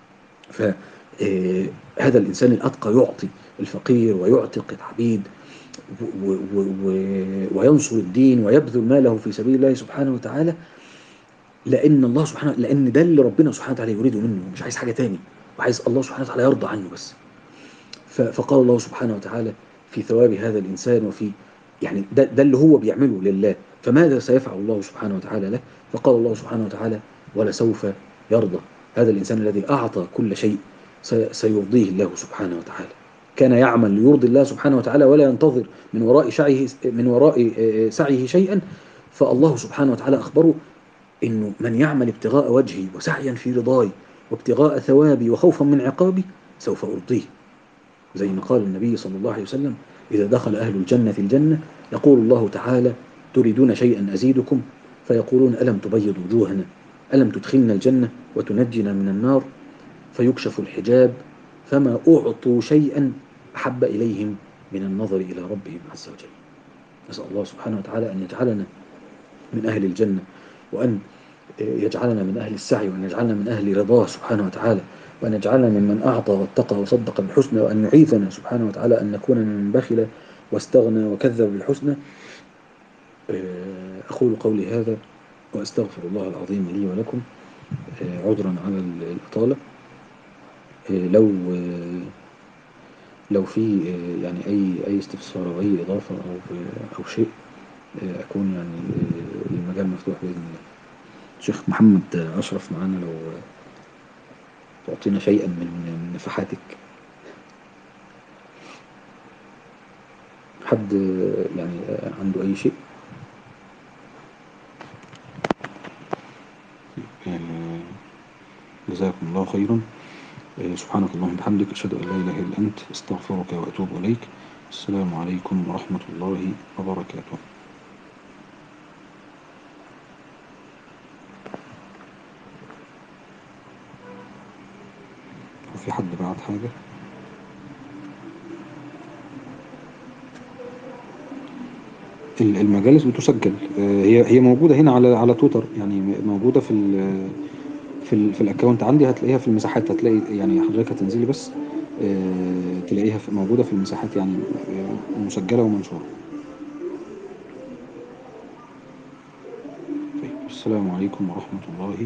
فهذا الإنسان الأتقى يعطي الفقير ويعتق العبيد و- و- و- وينصر الدين ويبذل ماله في سبيل الله سبحانه وتعالى، لأن الله سبحانه لأن ده اللي ربنا سبحانه وتعالى يريده منه، مش عايز حاجة تاني، وعايز الله سبحانه وتعالى يرضى عنه بس. ف- فقال الله سبحانه وتعالى في ثواب هذا الإنسان، وفي يعني ده, ده اللي هو بيعمله لله، فماذا سيفعل الله سبحانه وتعالى له؟ فقال الله سبحانه وتعالى: ولسوف يرضى. هذا الإنسان الذي أعطى كل شيء سي- سيرضيه الله سبحانه وتعالى. كان يعمل ليرضي الله سبحانه وتعالى ولا ينتظر من وراء سعيه من وراء آه، سعيه شيئا. فالله سبحانه وتعالى أخبره إنه من يعمل ابتغاء وجهي وسعيا في رضاي وابتغاء ثوابي وخوفا من عقابي سوف أرضيه. زي ما قال النبي صلى الله عليه وسلم: إذا دخل أهل الجنة الجنة يقول الله تعالى: تريدون شيئا أزيدكم؟ فيقولون: ألم تبيض وجوهنا، ألم تدخلنا الجنة وتنجنا من النار؟ فيكشف الحجاب فما أعطوا شيئا أحب إليهم من النظر إلى ربهم عز وجل. نسأل الله سبحانه وتعالى أن يجعلنا من أهل الجنة، وأن يجعلنا من أهل السعي، وأن يجعلنا من أهل رضاه سبحانه وتعالى، وأن يجعلنا ممن أعطى واتقى وصدق بالحسنى، وأن يعيذنا سبحانه وتعالى أن نكون ممن بخل واستغنى وكذب بالحسنى. أقول قولي هذا وأستغفر الله العظيم لي ولكم، عذرا على الإطالة. لو لو في يعني أي أي استفسار أو أي إضافة أو أو شيء، أكون يعني المجال مفتوح بإذن الله. شيخ محمد أشرف معانا، لو تعطينا شيئا من من نفحاتك. حد يعني عنده أي شيء؟ آه، جزاكم الله خيرا. آه، سبحانك اللهم وبحمدك، أشهد أن لا إله إلا أنت، أستغفرك وأتوب إليك. السلام عليكم ورحمة الله وبركاته. وفي حد بعت حاجة؟ ال- المجالس بتسجل، آه، هي هي موجودة هنا على على تويتر، يعني موجودة في ال في ال في الاكونت عندي، هتلاقيها في المساحات، هتلاقي يعني حضرتك هتنزلي بس آه، تلاقيها في موجودة في المساحات، يعني آه، مسجلة ومنشورة. طيب، السلام عليكم ورحمة الله